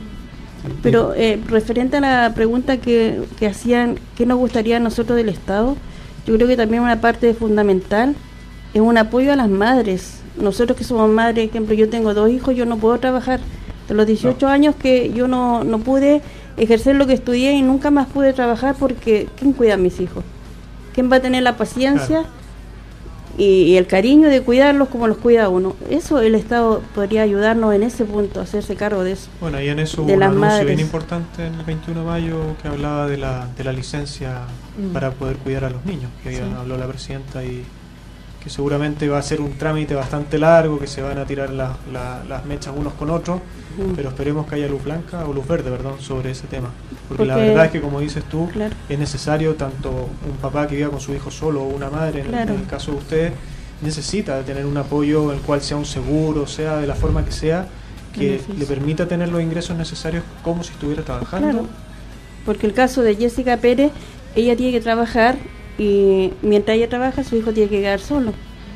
Pero eh, referente a la pregunta que, que hacían, ¿qué nos gustaría a nosotros del Estado? Yo creo que también una parte fundamental es un apoyo a las madres. Nosotros que somos madres, por ejemplo, yo tengo dos hijos, yo no puedo trabajar, De los dieciocho no. años que yo no, no pude ejercer lo que estudié y nunca más pude trabajar porque ¿quién cuida a mis hijos? ¿Quién va a tener la paciencia claro. y, y el cariño de cuidarlos como los cuida uno? Eso el Estado podría ayudarnos en ese punto, a hacerse cargo de eso. Bueno, y en eso hubo un anuncio madres. bien importante en el veintiuno de mayo que hablaba de la, de la licencia mm. para poder cuidar a los niños, que sí. habló la presidenta y que seguramente va a ser un trámite bastante largo, que se van a tirar la, la, las mechas unos con otros, mm. pero esperemos que haya luz blanca o luz verde, perdón, sobre ese tema. Porque, Porque la verdad es que, como dices tú, claro. es necesario tanto un papá que viva con su hijo solo o una madre, en, claro. el, en el caso de ustedes, necesita tener un apoyo, el cual sea un seguro, sea de la forma que sea, que le permita tener los ingresos necesarios como si estuviera trabajando. Claro. Porque el caso de Jessica Pérez, ella tiene que trabajar y mientras ella trabaja su hijo tiene que quedar solo,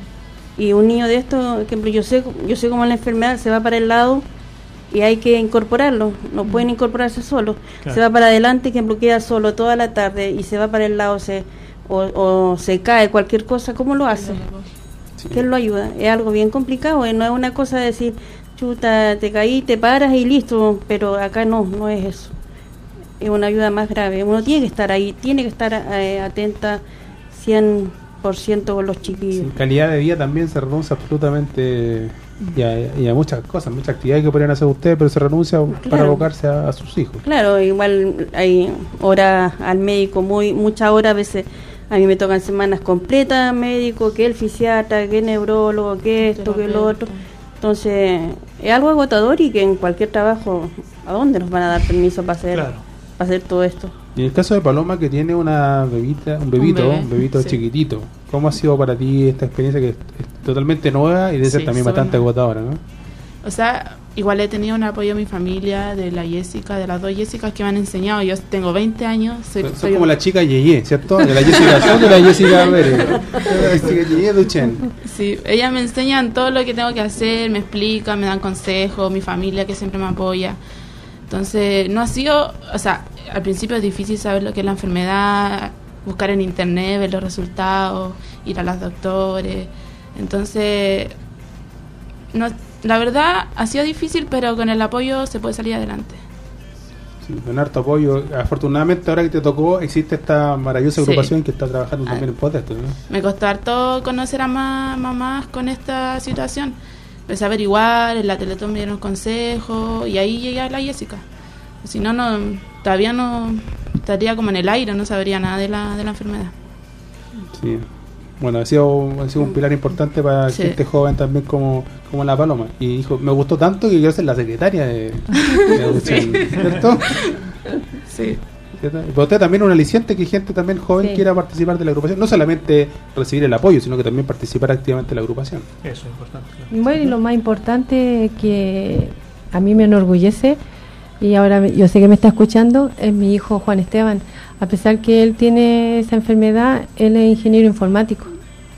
y un niño de esto, por ejemplo, yo sé yo sé cómo la enfermedad se va para el lado y hay que incorporarlo, no pueden incorporarse solos, claro. se va para adelante, por ejemplo, queda solo toda la tarde y se va para el lado, se o, o se cae cualquier cosa, ¿cómo lo hace? Sí. ¿Quién lo ayuda? Es algo bien complicado, no es una cosa de decir chuta, te caí, te paras y listo, pero acá no, no es eso. Es una ayuda más grave. Uno tiene que estar ahí, tiene que estar eh, atenta cien por ciento con los chiquillos. Sin calidad de vida también se renuncia absolutamente y a, y a muchas cosas, muchas actividades que podrían hacer ustedes, pero se renuncia claro. para abocarse a, a sus hijos. Claro, igual hay horas al médico, muy muchas horas, a veces a mí me tocan semanas completas médico, que el fisiatra, que el neurólogo, que esto, que lo otro. Entonces, es algo agotador y que en cualquier trabajo, ¿a dónde nos van a dar permiso para hacer? Claro. Para hacer todo esto. Y en el caso de Paloma, que tiene una bebita, un bebito, un, bebé, un bebito sí. chiquitito, ¿cómo ha sido para ti esta experiencia que es, es totalmente nueva y debe ser sí, también bastante nueva. agotadora, ¿no? O sea, igual he tenido un apoyo de mi familia, de la Jessica, de las dos Jessicas que me han enseñado. Yo tengo veinte años. Soy, Son soy como un... la chica Yeye, ¿cierto? De la Jessica Sol y la Jessica Pérez. La Jessica Yeye Duchen. Sí, ellas me enseñan todo lo que tengo que hacer, me explican, me dan consejos, mi familia que siempre me apoya. Entonces, no ha sido, o sea, al principio es difícil saber lo que es la enfermedad, buscar en internet, ver los resultados, ir a los doctores. Entonces, no, la verdad ha sido difícil, pero con el apoyo se puede salir adelante. Sí, con harto apoyo. Afortunadamente, ahora que te tocó, existe esta maravillosa agrupación sí. que está trabajando también en protestos, ¿no? Me costó harto conocer a más mamás con esta situación. Empecé a averiguar, en la Teletón me dieron consejos y ahí llegué a la Jessica. Si no, no, todavía no estaría como en el aire, no sabría nada de la, de la enfermedad. Sí, bueno, ha sido, ha sido un pilar importante para sí. gente joven también como, como la Paloma. Y dijo, me gustó tanto que quiero ser la secretaria de, de adopción, ¿cierto? Sí. Pero usted también es un aliciente que gente también joven sí. quiera participar de la agrupación, no solamente recibir el apoyo, sino que también participar activamente en la agrupación. Eso es importante. Claro. Bueno, y lo más importante que a mí me enorgullece, y ahora yo sé que me está escuchando, es mi hijo Juan Esteban. A pesar que él tiene esa enfermedad, él es ingeniero informático.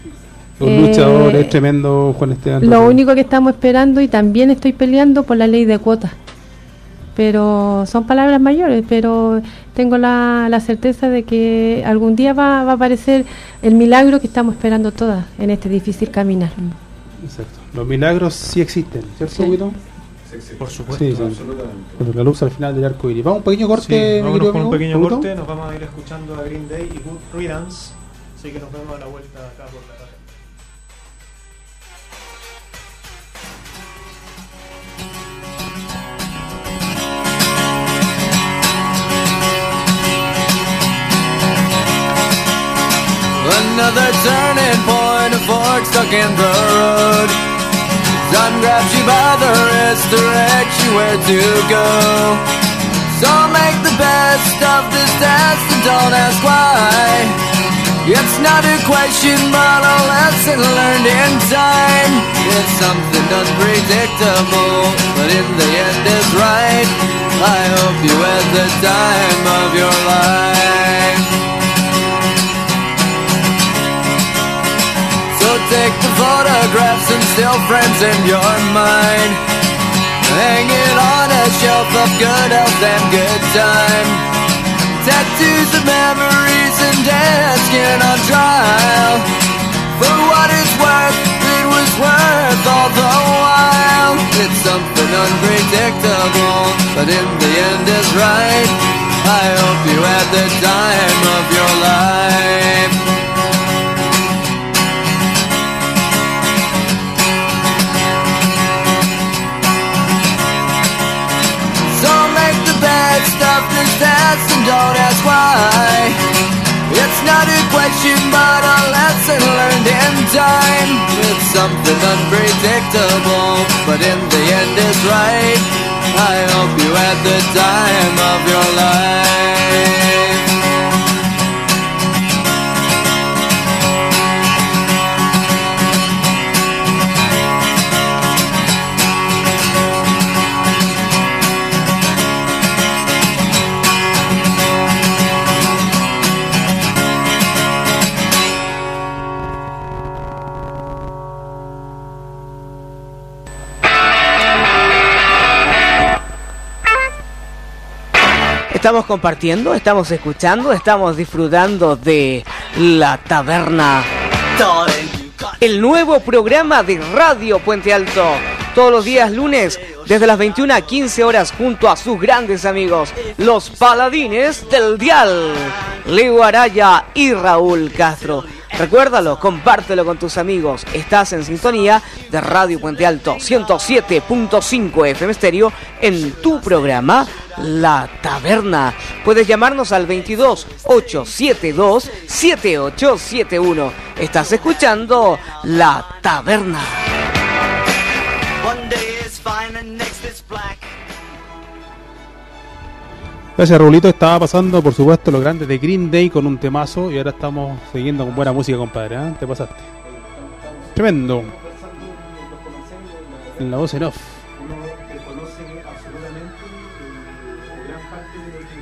Un eh, luchador, es tremendo Juan Esteban. Lo también. único que estamos esperando, y también estoy peleando por la ley de cuotas. Pero son palabras mayores, pero tengo la, la certeza de que algún día va, va a aparecer el milagro que estamos esperando todas en este difícil caminar. Exacto. Los milagros sí existen, ¿cierto, Guido? Sí, sí, por supuesto. Sí, sí. Absolutamente. La luz al final del arco iris. Vamos un pequeño corte. Sí, vámonos con un pequeño corte, nos vamos a ir escuchando a Green Day y Good Riddance. Así que nos vemos a la vuelta acá por la tarde. Another turning point, a fork stuck in the road. Sun grabs you by the wrist, directs you where to go. So make the best of this test and don't ask why. It's not a question but a lesson learned in time. It's something unpredictable, but in the end is right. I hope you had the time of your life. So take the photographs and still frames in your mind. Hang it on a shelf of good health and good time. Tattoos of memories and dead skin on trial. For what it's worth, it was worth all the while. It's something unpredictable, but in the end is right. I hope you had the time of your life. So make the bad stuff this test and don't ask why. It's not a question but a lesson learned in time. It's something unpredictable, but in the end is right. I hope you had the time of your life. Estamos compartiendo, estamos escuchando, estamos disfrutando de La Taberna, el nuevo programa de Radio Puente Alto, todos los días lunes desde las veintiuna a quince horas junto a sus grandes amigos, los paladines del dial, Leo Araya y Raúl Castro. Recuérdalo, compártelo con tus amigos. Estás en sintonía de Radio Puente Alto ciento siete punto cinco F M Estéreo en tu programa La Taberna. Puedes llamarnos al veintidós, ochocientos setenta y dos, setenta y ocho setenta y uno. Estás escuchando La Taberna. Gracias, Raulito. Estaba pasando, por supuesto, los grandes de Green Day con un temazo y ahora estamos siguiendo con buena música, compadre. ¿eh? Te pasaste. Tremendo. En la voz en off. Uno reconoce absolutamente gran parte de lo que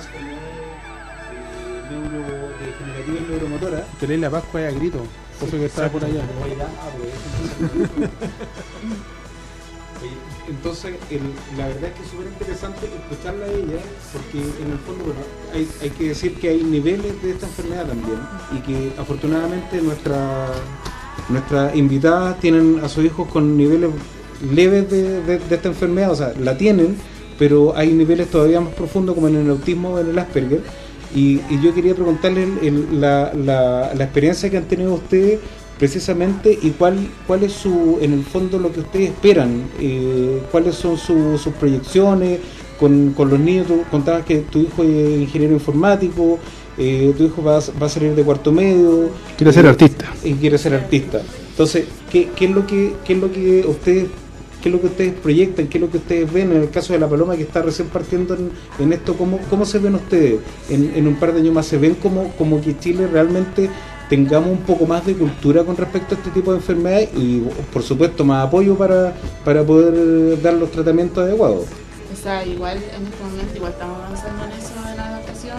nosotros tenemos de generativa y neuromotora. Te leí la Pascua a grito. Por eso que estaba por allá. Entonces, el, la verdad es que es súper interesante escucharla a ella, porque en el fondo, bueno, hay, hay que decir que hay niveles de esta enfermedad también, y que afortunadamente nuestra, nuestras invitadas tienen a sus hijos con niveles leves de, de, de esta enfermedad, o sea, la tienen, pero hay niveles todavía más profundos como en el autismo o en el Asperger, y, y yo quería preguntarles el, la, la, la experiencia que han tenido ustedes precisamente, y cuál cuál es su, en el fondo, lo que ustedes esperan, eh, cuáles son su, sus proyecciones con, con los niños. Tú contabas que tu hijo es ingeniero informático, eh, tu hijo va, va a salir de cuarto medio, quiere eh, ser artista y quiere ser artista. Entonces, ¿qué, qué es lo que qué es lo que ustedes qué es lo que ustedes proyectan, qué es lo que ustedes ven en el caso de la Paloma, que está recién partiendo en, en esto? ¿Cómo, cómo se ven ustedes en, en un par de años más? ¿Se ven como, como que Chile realmente tengamos un poco más de cultura con respecto a este tipo de enfermedades y, por supuesto, más apoyo para, para poder dar los tratamientos adecuados? O sea, igual en este momento igual estamos avanzando en eso de la adaptación,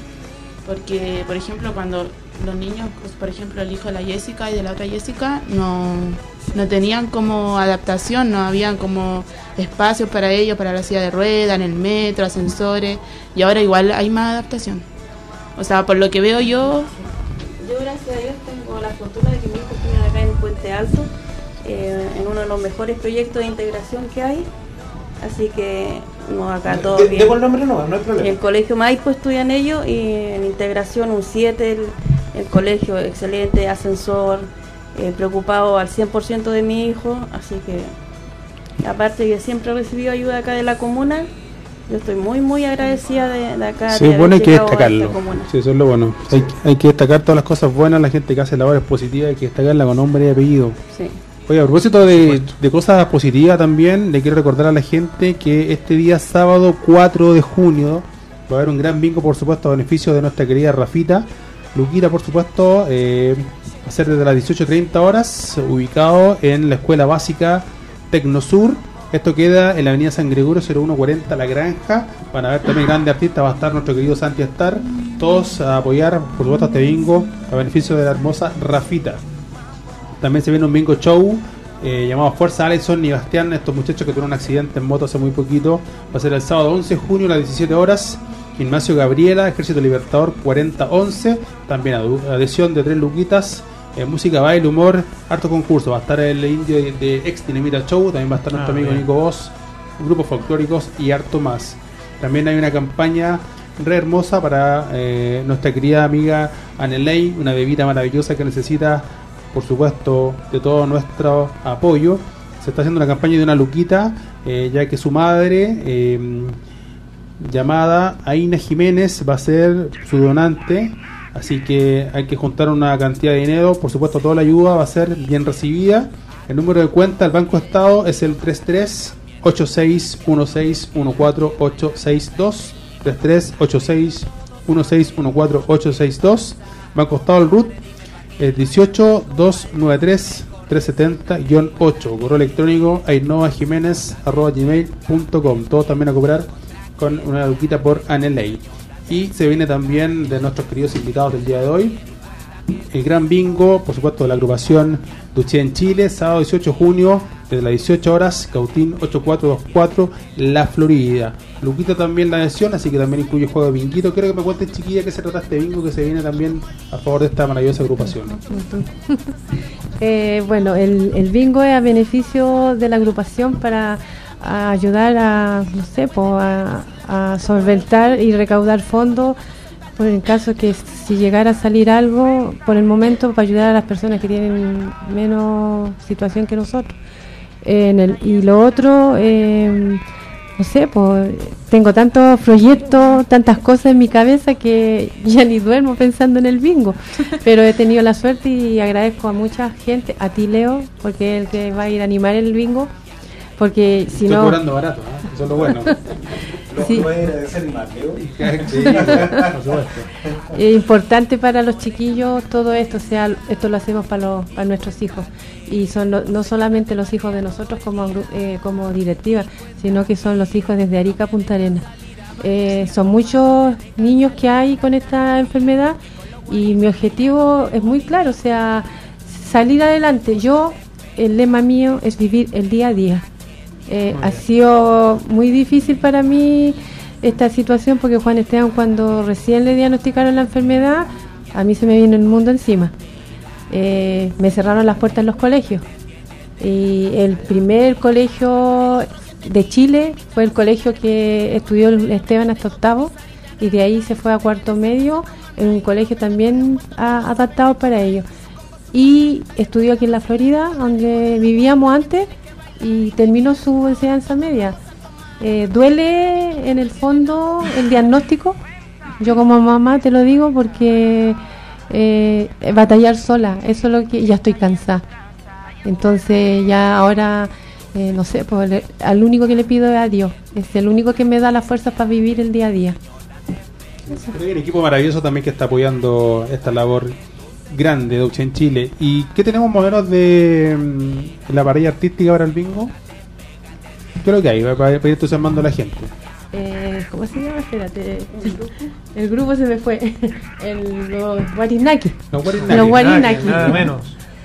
porque, por ejemplo, cuando los niños, pues, por ejemplo, el hijo de la Jessica y de la otra Jessica, no, no tenían como adaptación, no habían como espacios para ellos, para la silla de ruedas, en el metro, ascensores, y ahora igual hay más adaptación. O sea, por lo que veo yo... Yo, gracias a Dios, tengo la fortuna de que mi hijo estudia acá en Puente Alto, eh, en uno de los mejores proyectos de integración que hay. Así que, no, acá todo de, bien. Debo el nombre, no, no hay problema. En el colegio Maipo estudian ellos, y en integración un siete, el, el colegio excelente, ascensor, eh, preocupado al cien por ciento de mi hijo. Así que, aparte que siempre he recibido ayuda acá de la comuna, yo estoy muy, muy agradecida de, de acá. Sí, de es bueno, hay haber que llegado a destacarlo. esta comuna. Sí, eso es lo bueno. Hay, hay que destacar todas las cosas buenas, la gente que hace labores positivas, hay que destacarla con nombre y apellido. Sí. Oye, a propósito de, de cosas positivas también, le quiero recordar a la gente que este día sábado cuatro de junio va a haber un gran bingo, por supuesto, a beneficio de nuestra querida Rafita. Luquita, por supuesto, eh, va a ser desde las dieciocho treinta horas, ubicado en la Escuela Básica Tecnosur. Esto queda en la avenida San Gregorio cero uno cuarenta La Granja. Van a ver también grandes artistas, va a estar nuestro querido Santi Star. Todos a apoyar, por supuesto, a este bingo a beneficio de la hermosa Rafita. También se viene un bingo show eh, llamado Fuerza Alison y Bastián, estos muchachos que tuvieron un accidente en moto hace muy poquito. Va a ser el sábado once de junio a las diecisiete horas. Gimnasio Gabriela, Ejército Libertador cuarenta once. También adhesión de tres luquitas. Eh, música, baile, humor, harto concurso. Va a estar el indio de, de Ex Dinamita Show. También va a estar nuestro Ah, amigo bien. Nico Voz grupos folclóricos y harto más. También hay una campaña re hermosa para eh, nuestra querida amiga Anelei, una bebida maravillosa que necesita, por supuesto, de todo nuestro apoyo. Se está haciendo una campaña de una luquita, eh, ya que su madre, eh, llamada Aina Jiménez, va a ser su donante, así que hay que juntar una cantidad de dinero. Por supuesto, toda la ayuda va a ser bien recibida. El número de cuenta del Banco Estado es el tres tres ocho seis uno seis uno cuatro ocho seis dos, tres tres ocho seis uno seis uno cuatro ocho seis dos. Banco Estado del R U T es dieciocho dos noventa y tres trescientos setenta guión ocho. Correo electrónico ainoajiménez arroba gmail punto com. Todos también a cobrar con una luquita por Anelei. Y se viene también de nuestros queridos invitados del día de hoy el gran bingo, por supuesto, de la agrupación Duché en Chile, sábado dieciocho de junio, desde las dieciocho horas, Cautín ocho cuatro dos cuatro, La Florida. Luquita también la adhesión, así que también incluye juego de binguito. Quiero que me cuentes, chiquilla, qué se trata este bingo que se viene también a favor de esta maravillosa agrupación. eh, bueno, el, el bingo es a beneficio de la agrupación para a ayudar a, no sé, po, a, a solventar y recaudar fondos por el caso que si llegara a salir algo por el momento, para ayudar a las personas que tienen menos situación que nosotros. En el, y lo otro, eh, no sé, pues tengo tantos proyectos, tantas cosas en mi cabeza que ya ni duermo pensando en el bingo, pero he tenido la suerte y agradezco a mucha gente, a ti, Leo, porque es el que va a ir a animar el bingo, porque si Estoy no... cobrando barato, ¿eh? Eso es lo bueno. Sí. Sí, por supuesto. Es importante para los chiquillos todo esto, o sea, esto lo hacemos para, los, para nuestros hijos, y son lo, no solamente los hijos de nosotros como, eh, como directiva, sino que son los hijos desde Arica a Punta Arenas. Eh, son muchos niños que hay con esta enfermedad y mi objetivo es muy claro, o sea, salir adelante. Yo, el lema mío es vivir el día a día. Eh, ha sido muy difícil para mí esta situación porque Juan Esteban, cuando recién le diagnosticaron la enfermedad, a mí se me vino el mundo encima. Eh, me cerraron las puertas en los colegios y el primer colegio de Chile fue el colegio que estudió Esteban hasta octavo, y de ahí se fue a cuarto medio en un colegio también a, adaptado para ellos, y estudió aquí en la Florida donde vivíamos antes y terminó su enseñanza media. Eh, duele en el fondo el diagnóstico, yo como mamá te lo digo, porque eh, batallar sola, eso es lo que ya estoy cansada. Entonces ya ahora eh, no sé, pues, al único que le pido es a Dios, es el único que me da las fuerzas para vivir el día a día. Hay un equipo maravilloso también que está apoyando esta labor grande de Duché en Chile. ¿Y qué tenemos más o menos de mm, la parrilla artística para el bingo? ¿Qué es lo que hay para, para ir entusiasmando a la gente? Eh, ¿Cómo se llama? Espérate. El grupo se me fue. El, los Guarinaki. Los Guarinaki. Los Guarinaki. Nada menos.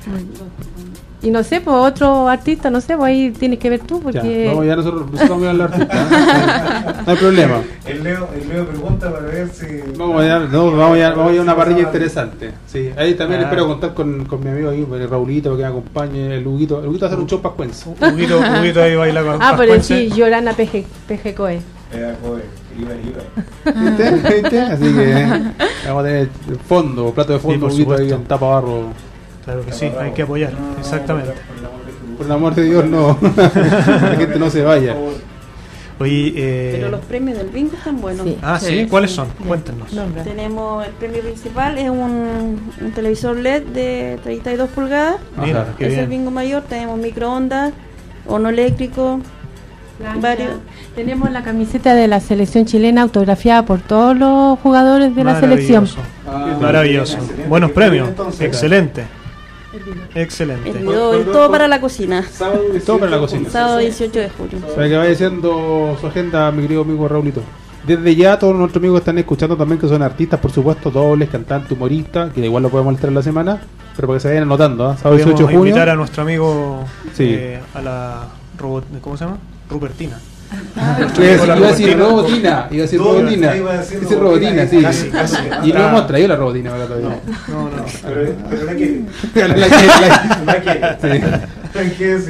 Y no sé, pues otro artista, no sé, pues ahí tienes que ver tú, porque... Ya, vamos, ya nosotros, nosotros vamos a ver al artista. No hay problema. El Leo, el Leo pregunta para ver si... Vamos a ir, no, vamos a ir, vamos a ir a una parrilla interesante. Sí, ahí también Ah. espero contar con, con mi amigo ahí, el Raulito, para que me acompañe, el Huguito. El Huguito va a hacer un show pascuense. Huguito, Huguito ahí baila con Ah, por el Pascuense. sí, Llorana Peje, Pejecoe. Era joven, iba, iba. ¿Viste? ¿Viste? Así que vamos a tener fondo, plato de Sí, fondo, por Huguito ahí supuesto. en tapa barro. Claro que sí, hay que apoyar, exactamente. Por el amor de Dios, no. La gente no se vaya. Oye, eh... Pero los premios del bingo están buenos. Sí. Ah, ¿sí? ¿Cuáles son? Cuéntenos. Nombra. Tenemos el premio principal, es un, un televisor L E D de treinta y dos pulgadas. Mira, Ajá. qué Es el bien. bingo mayor. Tenemos microondas, horno eléctrico, varios. Tenemos la camiseta de la selección chilena autografiada por todos los jugadores de la selección. Maravilloso. Maravilloso. Buenos premios. Excelente. Excelente. El video y todo para la cocina. Todo para la cocina. Sábado dieciocho de julio. Para que vaya diciendo su agenda, mi querido amigo Raulito. Desde ya, todos nuestros amigos que están escuchando también, que son artistas, por supuesto, dobles, cantantes, humoristas, que igual lo podemos molestar en la semana, pero para que se vayan anotando, ¿eh? Sábado dieciocho de Podríamos junio. invitar a nuestro amigo, Sí. eh, a la robot, ¿cómo se llama? Rupertina. Iba a decir, iba a decir robotina, iba a decir Todo robotina, iba a iba a decir decir robotina, robotina, sí. casi, casi. Y no Ah. hemos traído la robotina para acá todavía. No, no. Pero, pero no hay que, La- la- la- no hay que, Sí. no hay que decirlo.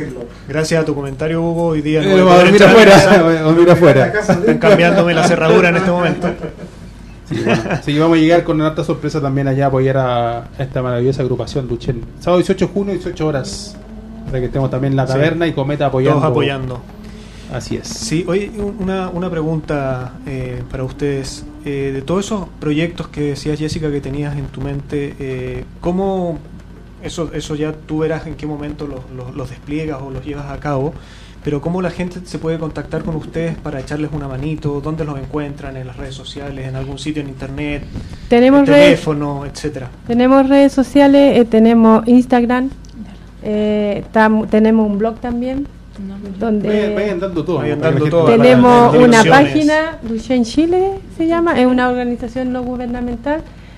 Gracias a tu comentario, Hugo, hoy día no Eh, voy a vamos a poder dormir entrar a mi afuera, casa. vamos a dormir afuera. Están cambiándome la cerradura en este momento. Sí, bueno, así que vamos a llegar con una alta sorpresa también allá a apoyar a esta maravillosa agrupación Duchen. Sábado dieciocho de junio, dieciocho horas. Para que estemos también en la Sí. taberna y Cometa apoyando. Todos apoyando. Así es. Sí, oye, un- una, una pregunta eh, para ustedes. Eh, de todos esos proyectos que decías, Jessica, que tenías en tu mente, eh, ¿cómo eso, eso ya tú verás en qué momento los, los, los despliegas o los llevas a cabo? Pero ¿cómo la gente se puede contactar con ustedes para echarles una manito? ¿Dónde los encuentran? ¿En las redes sociales? ¿En algún sitio en internet? Tenemos ¿El redes- teléfono? Etcétera. Tenemos redes sociales, eh, tenemos Instagram, eh, tam- tenemos un blog también, donde Vayan, vayan dando todo. Vayan para que dando la todo. gente- tenemos para las una direcciones. página, Duchen Chile se llama, es una organización no gubernamental,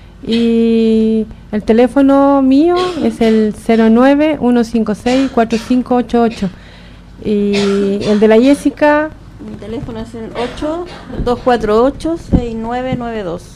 y el teléfono mío es el cero nueve uno cinco seis cuatro cinco ocho ocho, y el de la Jessica, Mi teléfono es el ocho dos cuatro ocho seis nueve nueve dos.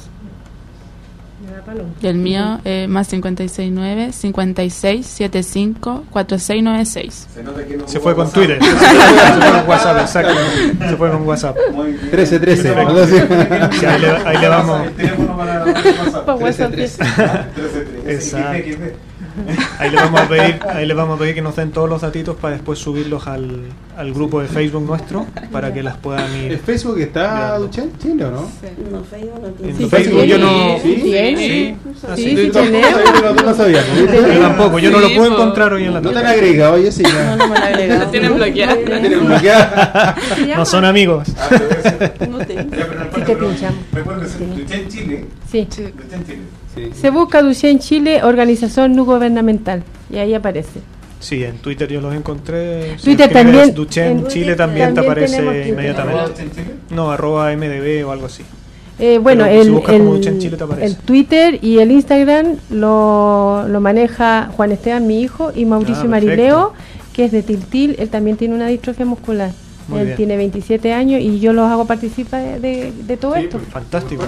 Y el mío es más cincuenta y seis nueve cincuenta y seis setenta y cinco cuarenta y seis noventa y seis. Se nota que no Se jugó fue con WhatsApp. Twitter. Se fue con WhatsApp, exacto. Se fue con WhatsApp. Muy bien. trece trece. Perfecto. ¿no? Sí. Sí, ahí, le, ahí le vamos. El teléfono para WhatsApp. Por WhatsApp. trece. trece trece. Exacto. X D, X D. Ahí le vamos a pedir, ahí le vamos a pedir que nos den todos los datitos para después subirlos al, al grupo de Facebook nuestro para que las puedan ¿El ir. Facebook está Mirando. Duchen Chile o no? No, Facebook no tiene. En Sí, Facebook sí, yo sí, no. sí, Sí, sí. Ah, Sí, sí. sí, Yo tampoco tenemos. sabía que nosotros no sabíamos. Yo tampoco, yo no lo Sí, puedo po. encontrar hoy en la No te han tarde. agregado, Jessica. No, no me lo he agregado. Lo tienen bloqueado. La tienen bloqueada. se llama? No son amigos. Ah, te voy a decir. No te- Ya, pero en el Sí, te pero pinchamos. recuerda, Duchen Chile. sí. Duchen Chile. Sí. Se busca Duchen Chile, organización no gubernamental, y ahí aparece. Sí, en Twitter yo los encontré. Si Twitter escribes también- Duchen en Chile Twitter también te también aparece tenemos Twitter. inmediatamente. ¿Duchen Chile? No, arroba M D B o algo así. Eh, bueno, Pero si el, buscas como el- Duchen Chile te aparece. el Twitter y el Instagram lo, lo maneja Juan Esteban, mi hijo, y Mauricio Ah, Marileo, que es de Tiltil. Él también tiene una distrofia muscular. Muy Él bien. tiene veintisiete años y yo los hago participar de, de, de todo Sí, esto. pues. Fantástico.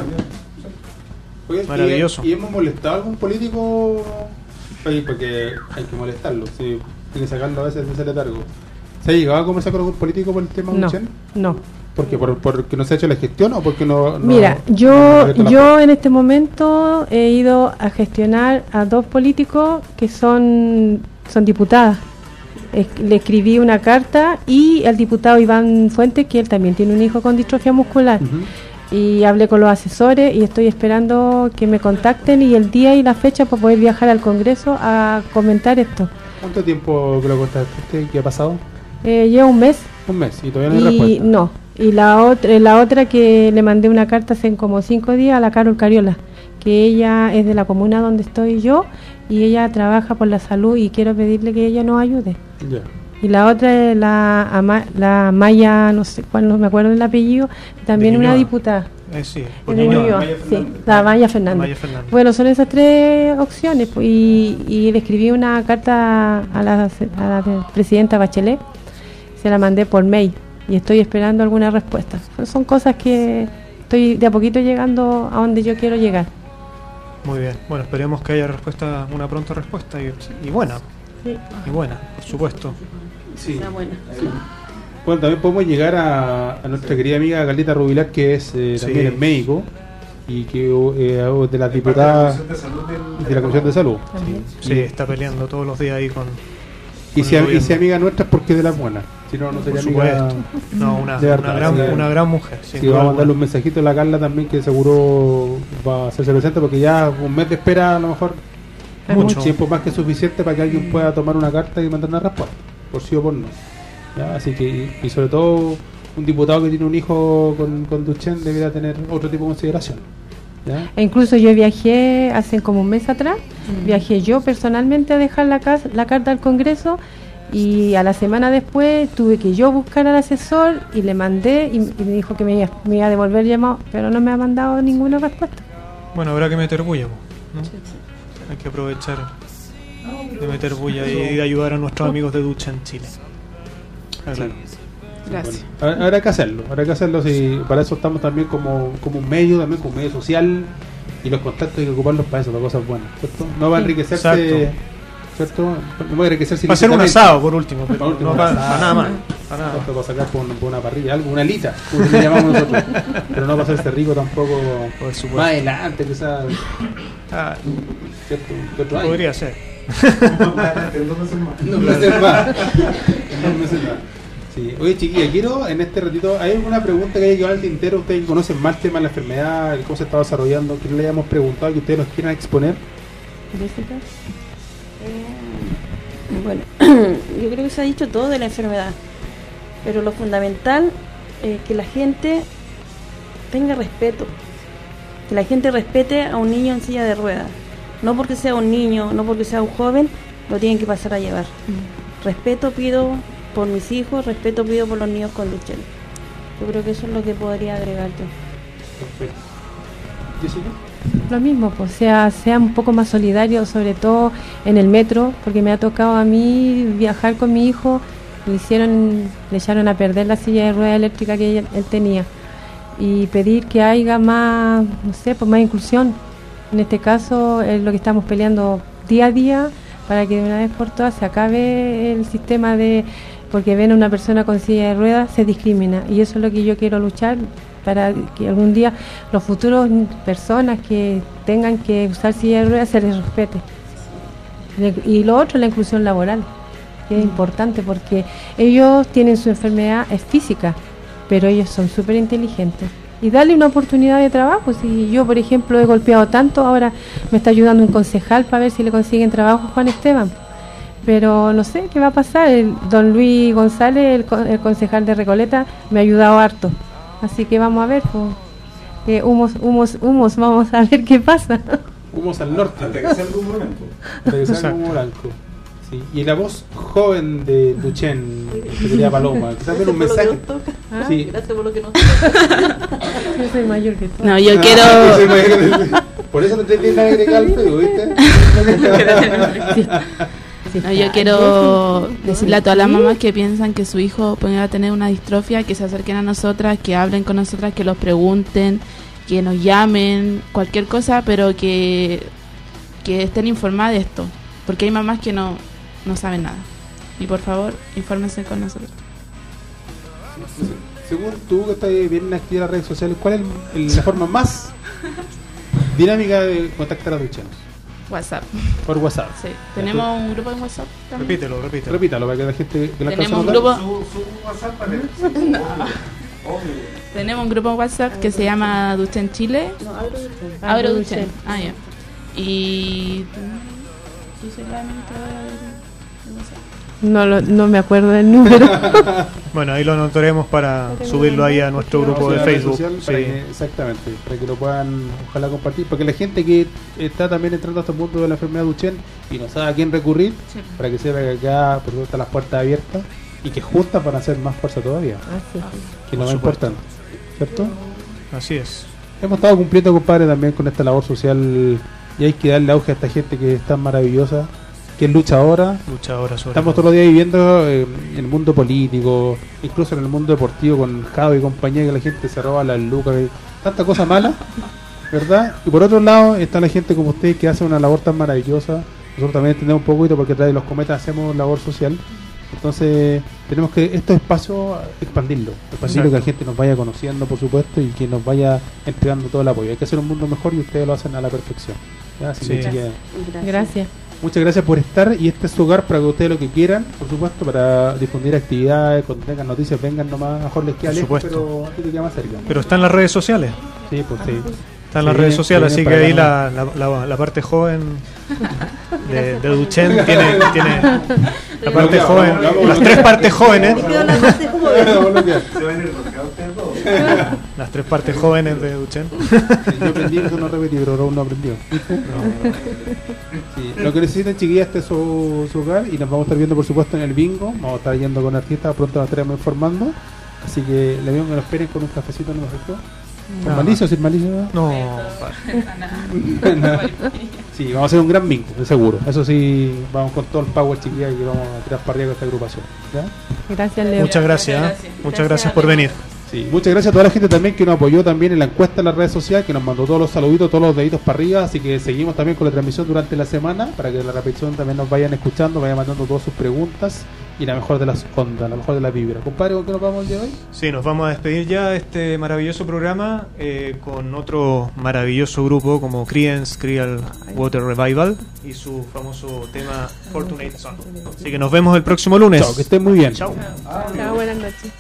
Oye, Maravilloso. ¿Y, y hemos molestado a algún político? Oye, porque hay que molestarlo. Sí, hay que sacarlo a veces de ese letargo. ¿Se ha llegado a conversar con algún político por el tema No, Duchen? no. ¿Por qué? ¿Por, ¿Porque no se ha hecho la gestión o porque no...? no- Mira, no yo, abierto la yo puerta? en este momento he ido a gestionar a dos políticos que son, son diputadas. Es- Le escribí una carta y al diputado Iván Fuentes, que él también tiene un hijo con distrofia muscular. Ujú. Y hablé con los asesores y estoy esperando que me contacten y el día y la fecha para poder viajar al Congreso a comentar esto. ¿Cuánto tiempo que lo contactaste? ¿Qué ha pasado? Eh, lleva un mes. Un mes y todavía no hay Y respuesta. no, y la otra, la otra que le mandé una carta hace como cinco días a la Carol Cariola, que ella es de la comuna donde estoy yo y ella trabaja por la salud y quiero pedirle que ella nos ayude. Ya. Y la otra es la, Ama- la Maya, no sé cuál, no me acuerdo del apellido, también De una Ñuñoa. diputada. Eh, sí, de por Ñuñoa. Ñuñoa, Maya sí, Fernández. la Maya Fernández. Maya Fernández. Bueno, son esas tres opciones pues, y, y le escribí una carta a la, a la presidenta Bachelet, se la mandé por mail y estoy esperando alguna respuesta. Pues son cosas que estoy de a poquito llegando a donde yo quiero llegar. Muy bien. Bueno, esperemos que haya respuesta, una pronta respuesta y, y buena. Sí. Y buena, por supuesto. Sí. Está buena. Bueno, también podemos llegar a, a nuestra querida amiga Carlita Rubilar, que es eh, Sí. también es médico y que eh, de las Es diputadas parte de la Comisión de Salud del- de la Comisión de Salud. También. Sí, está peleando todos los días ahí con. Y con si, el y si gobierno. amiga nuestra es porque es de las buenas. Si no, no Por sería amiga. supuesto. No, una, de verdad, una, gran, sí. una gran mujer. sin Sí, duda vamos a mandarle alguna. un mensajito a la Carla también, que seguro va a hacerse presente, porque ya un mes de espera a lo mejor Es mucho. tiempo más que suficiente para que alguien pueda tomar una carta y mandar una respuesta, por sí o por no. ¿Ya? Así que, y, y sobre todo, un diputado que tiene un hijo con, con Duchen debería tener otro tipo de consideración. ¿Ya? E incluso yo viajé hace como un mes atrás, viajé yo personalmente a dejar la, casa, la carta al Congreso y a la semana después tuve que yo buscar al asesor y le mandé y, y me dijo que me iba, me iba a devolver el llamado, pero no me ha mandado ninguna respuesta. Bueno, habrá que meter bulla, ¿no? Hay que aprovechar de meter bulla y de ayudar a nuestros amigos de Ducha en Chile. Ah, claro. Gracias. Bueno, habrá que hacerlo, habrá que hacerlo. Si para eso estamos también como, como un medio, también como un medio social, y los contactos hay que ocuparlos para eso, para cosas buenas, ¿cierto? No va a Sí. enriquecerse Exacto. ¿cierto? No voy a crecer Va a ser un asado por último, pero Por último, no para, un asado. para nada más. Para nada. Esto para sacar por, por una parrilla, algo, una alita, como le llamamos nosotros. Pero no va a hacerse rico tampoco Por supuesto. más adelante, quizás. Ah, ¿Cierto? ¿Qué otro año? podría ser. En dos meses más. No me hace más. No me hace más. Sí. Oye, chiquilla, quiero en este ratito, ¿hay alguna pregunta que haya quedado al tintero? Ustedes conocen más el tema de la enfermedad, el cómo se está desarrollando, que no le hayamos preguntado, que ustedes nos quieran exponer. Jessica. Eh, bueno, yo creo que se ha dicho todo de la enfermedad, pero lo fundamental es que la gente tenga respeto, que la gente respete a un niño en silla de ruedas, no porque sea un niño, no porque sea un joven, lo tienen que pasar a llevar. Mm. Respeto pido por mis hijos, respeto pido por los niños con Duchenne. Yo creo que eso es lo que podría agregar yo. Perfecto. ¿Jessica? Lo mismo, pues sea, sea un poco más solidario, sobre todo en el metro, porque me ha tocado a mí viajar con mi hijo, le hicieron, le echaron a perder la silla de rueda eléctrica que él, él tenía, y pedir que haya más, no sé, pues más inclusión. En este caso es lo que estamos peleando día a día para que de una vez por todas se acabe el sistema de, porque ven a una persona con silla de ruedas, se discrimina, y eso es lo que yo quiero luchar, para que algún día los futuros personas que tengan que usar silla de ruedas se les respete. Y lo otro es la inclusión laboral, que es importante porque ellos tienen su enfermedad, es física, pero ellos son súper inteligentes. Y darle una oportunidad de trabajo. Si yo, por ejemplo, he golpeado tanto, ahora me está ayudando un concejal para ver si le consiguen trabajo a Juan Esteban. Pero no sé qué va a pasar. El don Luis González, el, con- el concejal de Recoleta, me ha ayudado harto. Así que vamos a ver, pues, que humos, humos, humos, vamos a ver qué pasa. Humos al norte. Hasta que salga un blanco. Hasta que salga un humo blanco. Sí. Y la voz joven de Duchenne, que sería Paloma, quizás ver un mensaje. ¿Ah? Sí. Gracias por lo que nos Yo soy mayor que tú. No, yo Ah, quiero... sí, sí, por eso no te tienes que agregar el feo, ¿viste? No, yo quiero decirle a todas las mamás que piensan que su hijo puede tener una distrofia, que se acerquen a nosotras, que hablen con nosotras, que los pregunten, que nos llamen, cualquier cosa, pero que, que estén informadas de esto, porque hay mamás que no, no saben nada. Y por favor, infórmense con nosotros. Según tú, que estás bien activa en las redes sociales, ¿cuál es el- la forma más dinámica de contactar a Duchenne? WhatsApp. Por WhatsApp. Sí, tenemos un grupo en WhatsApp también. Repítelo, repítelo. Repítalo para que la gente. Que la Tenemos un persona- grupo, Su, su WhatsApp para él. tenemos un grupo en WhatsApp que se llama Duchenne Chile. No, abro Duchenne. Abro Duchenne. Ah, ya. Y... ¿Tú soy la administradora de- de WhatsApp? No, lo, no me acuerdo del número. Bueno, ahí lo anotaremos para subirlo ahí a nuestro grupo de Vamos a la red Facebook. social para Sí. que- exactamente, para que lo puedan, ojalá compartir, porque la gente que está también entrando a este mundo de la enfermedad Duchenne y no sabe a quién recurrir, Sí. para que sepa que acá por supuesto, están las puertas abiertas y que juntas van a hacer más fuerza todavía, Así es. que es lo más supuesto. importante, ¿cierto? Así es. Hemos estado cumpliendo, compadre, también con esta labor social y hay que darle auge a esta gente que es tan maravillosa, que es luchadora. Luchadora sobre Estamos todo. todos los días viviendo eh, en el mundo político, incluso en el mundo deportivo con Jado y compañía, que la gente se roba las lucas, y tanta cosa mala, ¿verdad? Y por otro lado está la gente como ustedes que hace una labor tan maravillosa. Nosotros también entendemos un poquito porque a través de los cometas hacemos labor social. Entonces tenemos que estos espacios expandirlo, expandirlo, que la gente nos vaya conociendo, por supuesto, y que nos vaya entregando todo el apoyo. Hay que hacer un mundo mejor y ustedes lo hacen a la perfección. ¿Ya? Así que, Sí. chiquillas, Gracias. muchas gracias por estar y este es su hogar para que ustedes lo que quieran, por supuesto, para difundir actividades, cuando tengan noticias vengan nomás, mejor les queda Por lejos, supuesto. pero aquí te queda más cerca. Pero está en las redes sociales. Sí, pues sí. Está en las Sí, redes sociales, sí, así que para ahí acá la, la, la, la parte joven de, de Duchenne tiene, tiene la parte Vamos, joven, vamos, vamos. las tres partes jóvenes, Me quedo la parte joven. Se van a ir bloqueados ustedes dos. las tres partes jóvenes de Duchenne. Yo aprendí, eso no repetí, pero Raúl no aprendió. ¿Viste? Sí. Lo que necesitan, chiquillas, este es su, su hogar y nos vamos a estar viendo, por supuesto, en el bingo. Vamos a estar yendo con artistas, pronto nos estaremos informando. Así que le digo que nos esperen con un cafecito, ¿no es cierto? ¿Es No. malicio? ¿Es malicio? No, Sí, vamos a hacer un gran bingo, de seguro. Eso sí, vamos con todo el power, chiquillas, y vamos a tirar para arriba con esta agrupación. ¿Ya? Gracias, Leo. muchas gracias, ¿eh? muchas gracias por venir. Sí, muchas gracias a toda la gente también que nos apoyó también en la encuesta en las redes sociales, que nos mandó todos los saluditos, todos los deditos para arriba, así que seguimos también con la transmisión durante la semana, para que la repetición también nos vayan escuchando, vayan mandando todas sus preguntas y la mejor de las ondas, la mejor de la vibra. Compadre, ¿con qué nos vamos el día de hoy? Sí, nos vamos a despedir ya de este maravilloso programa eh, con otro maravilloso grupo como Creedence Clearwater Revival y su famoso tema Fortunate Son. Así que nos vemos el próximo lunes. Chao, que estén muy bien. Chao. Chao, buenas noches.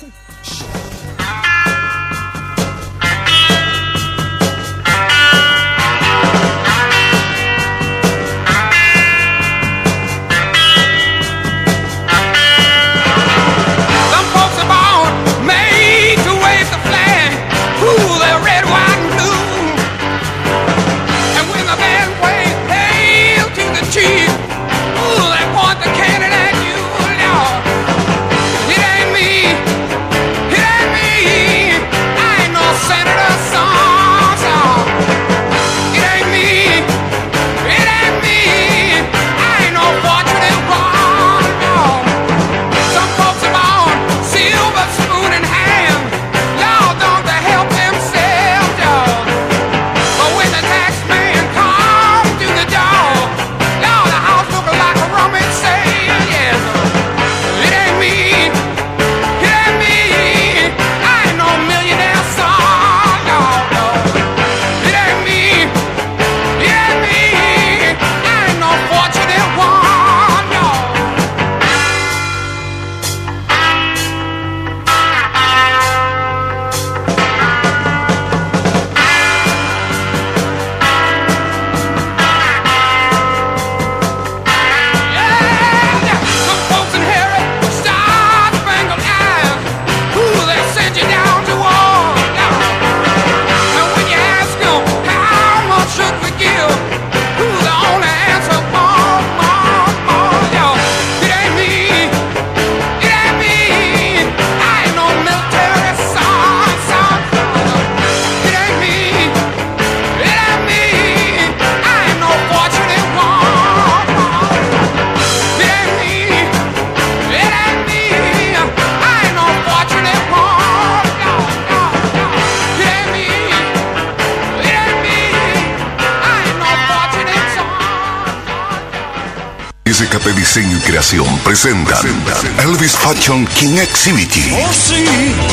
S K P Diseño y Creación presenta Elvis Fashion King Exhibity. Oh, sí,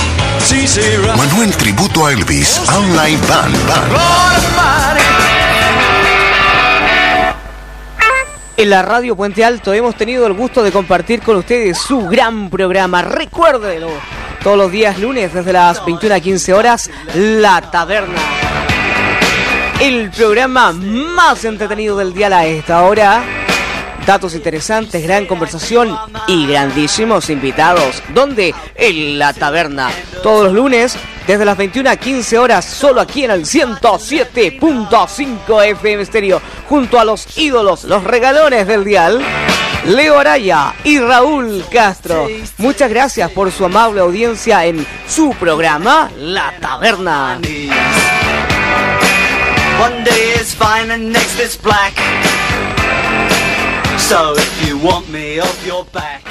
sí, sí, right. Manuel tributo a Elvis Online Band. Band. En la radio Puente Alto hemos tenido el gusto de compartir con ustedes su gran programa. Recuérdenlo, todos los días lunes desde las veintiuna a quince horas, La Taberna. El programa más entretenido del día a esta hora. Datos interesantes, gran conversación y grandísimos invitados. ¿Dónde? En La Taberna. Todos los lunes, desde las veintiuna a quince horas, solo aquí en el ciento siete punto cinco F M Stereo, junto a los ídolos, los regalones del dial, Leo Araya y Raúl Castro. Muchas gracias por su amable audiencia en su programa, La Taberna. One day is fine and next is black. So if you want me off your back.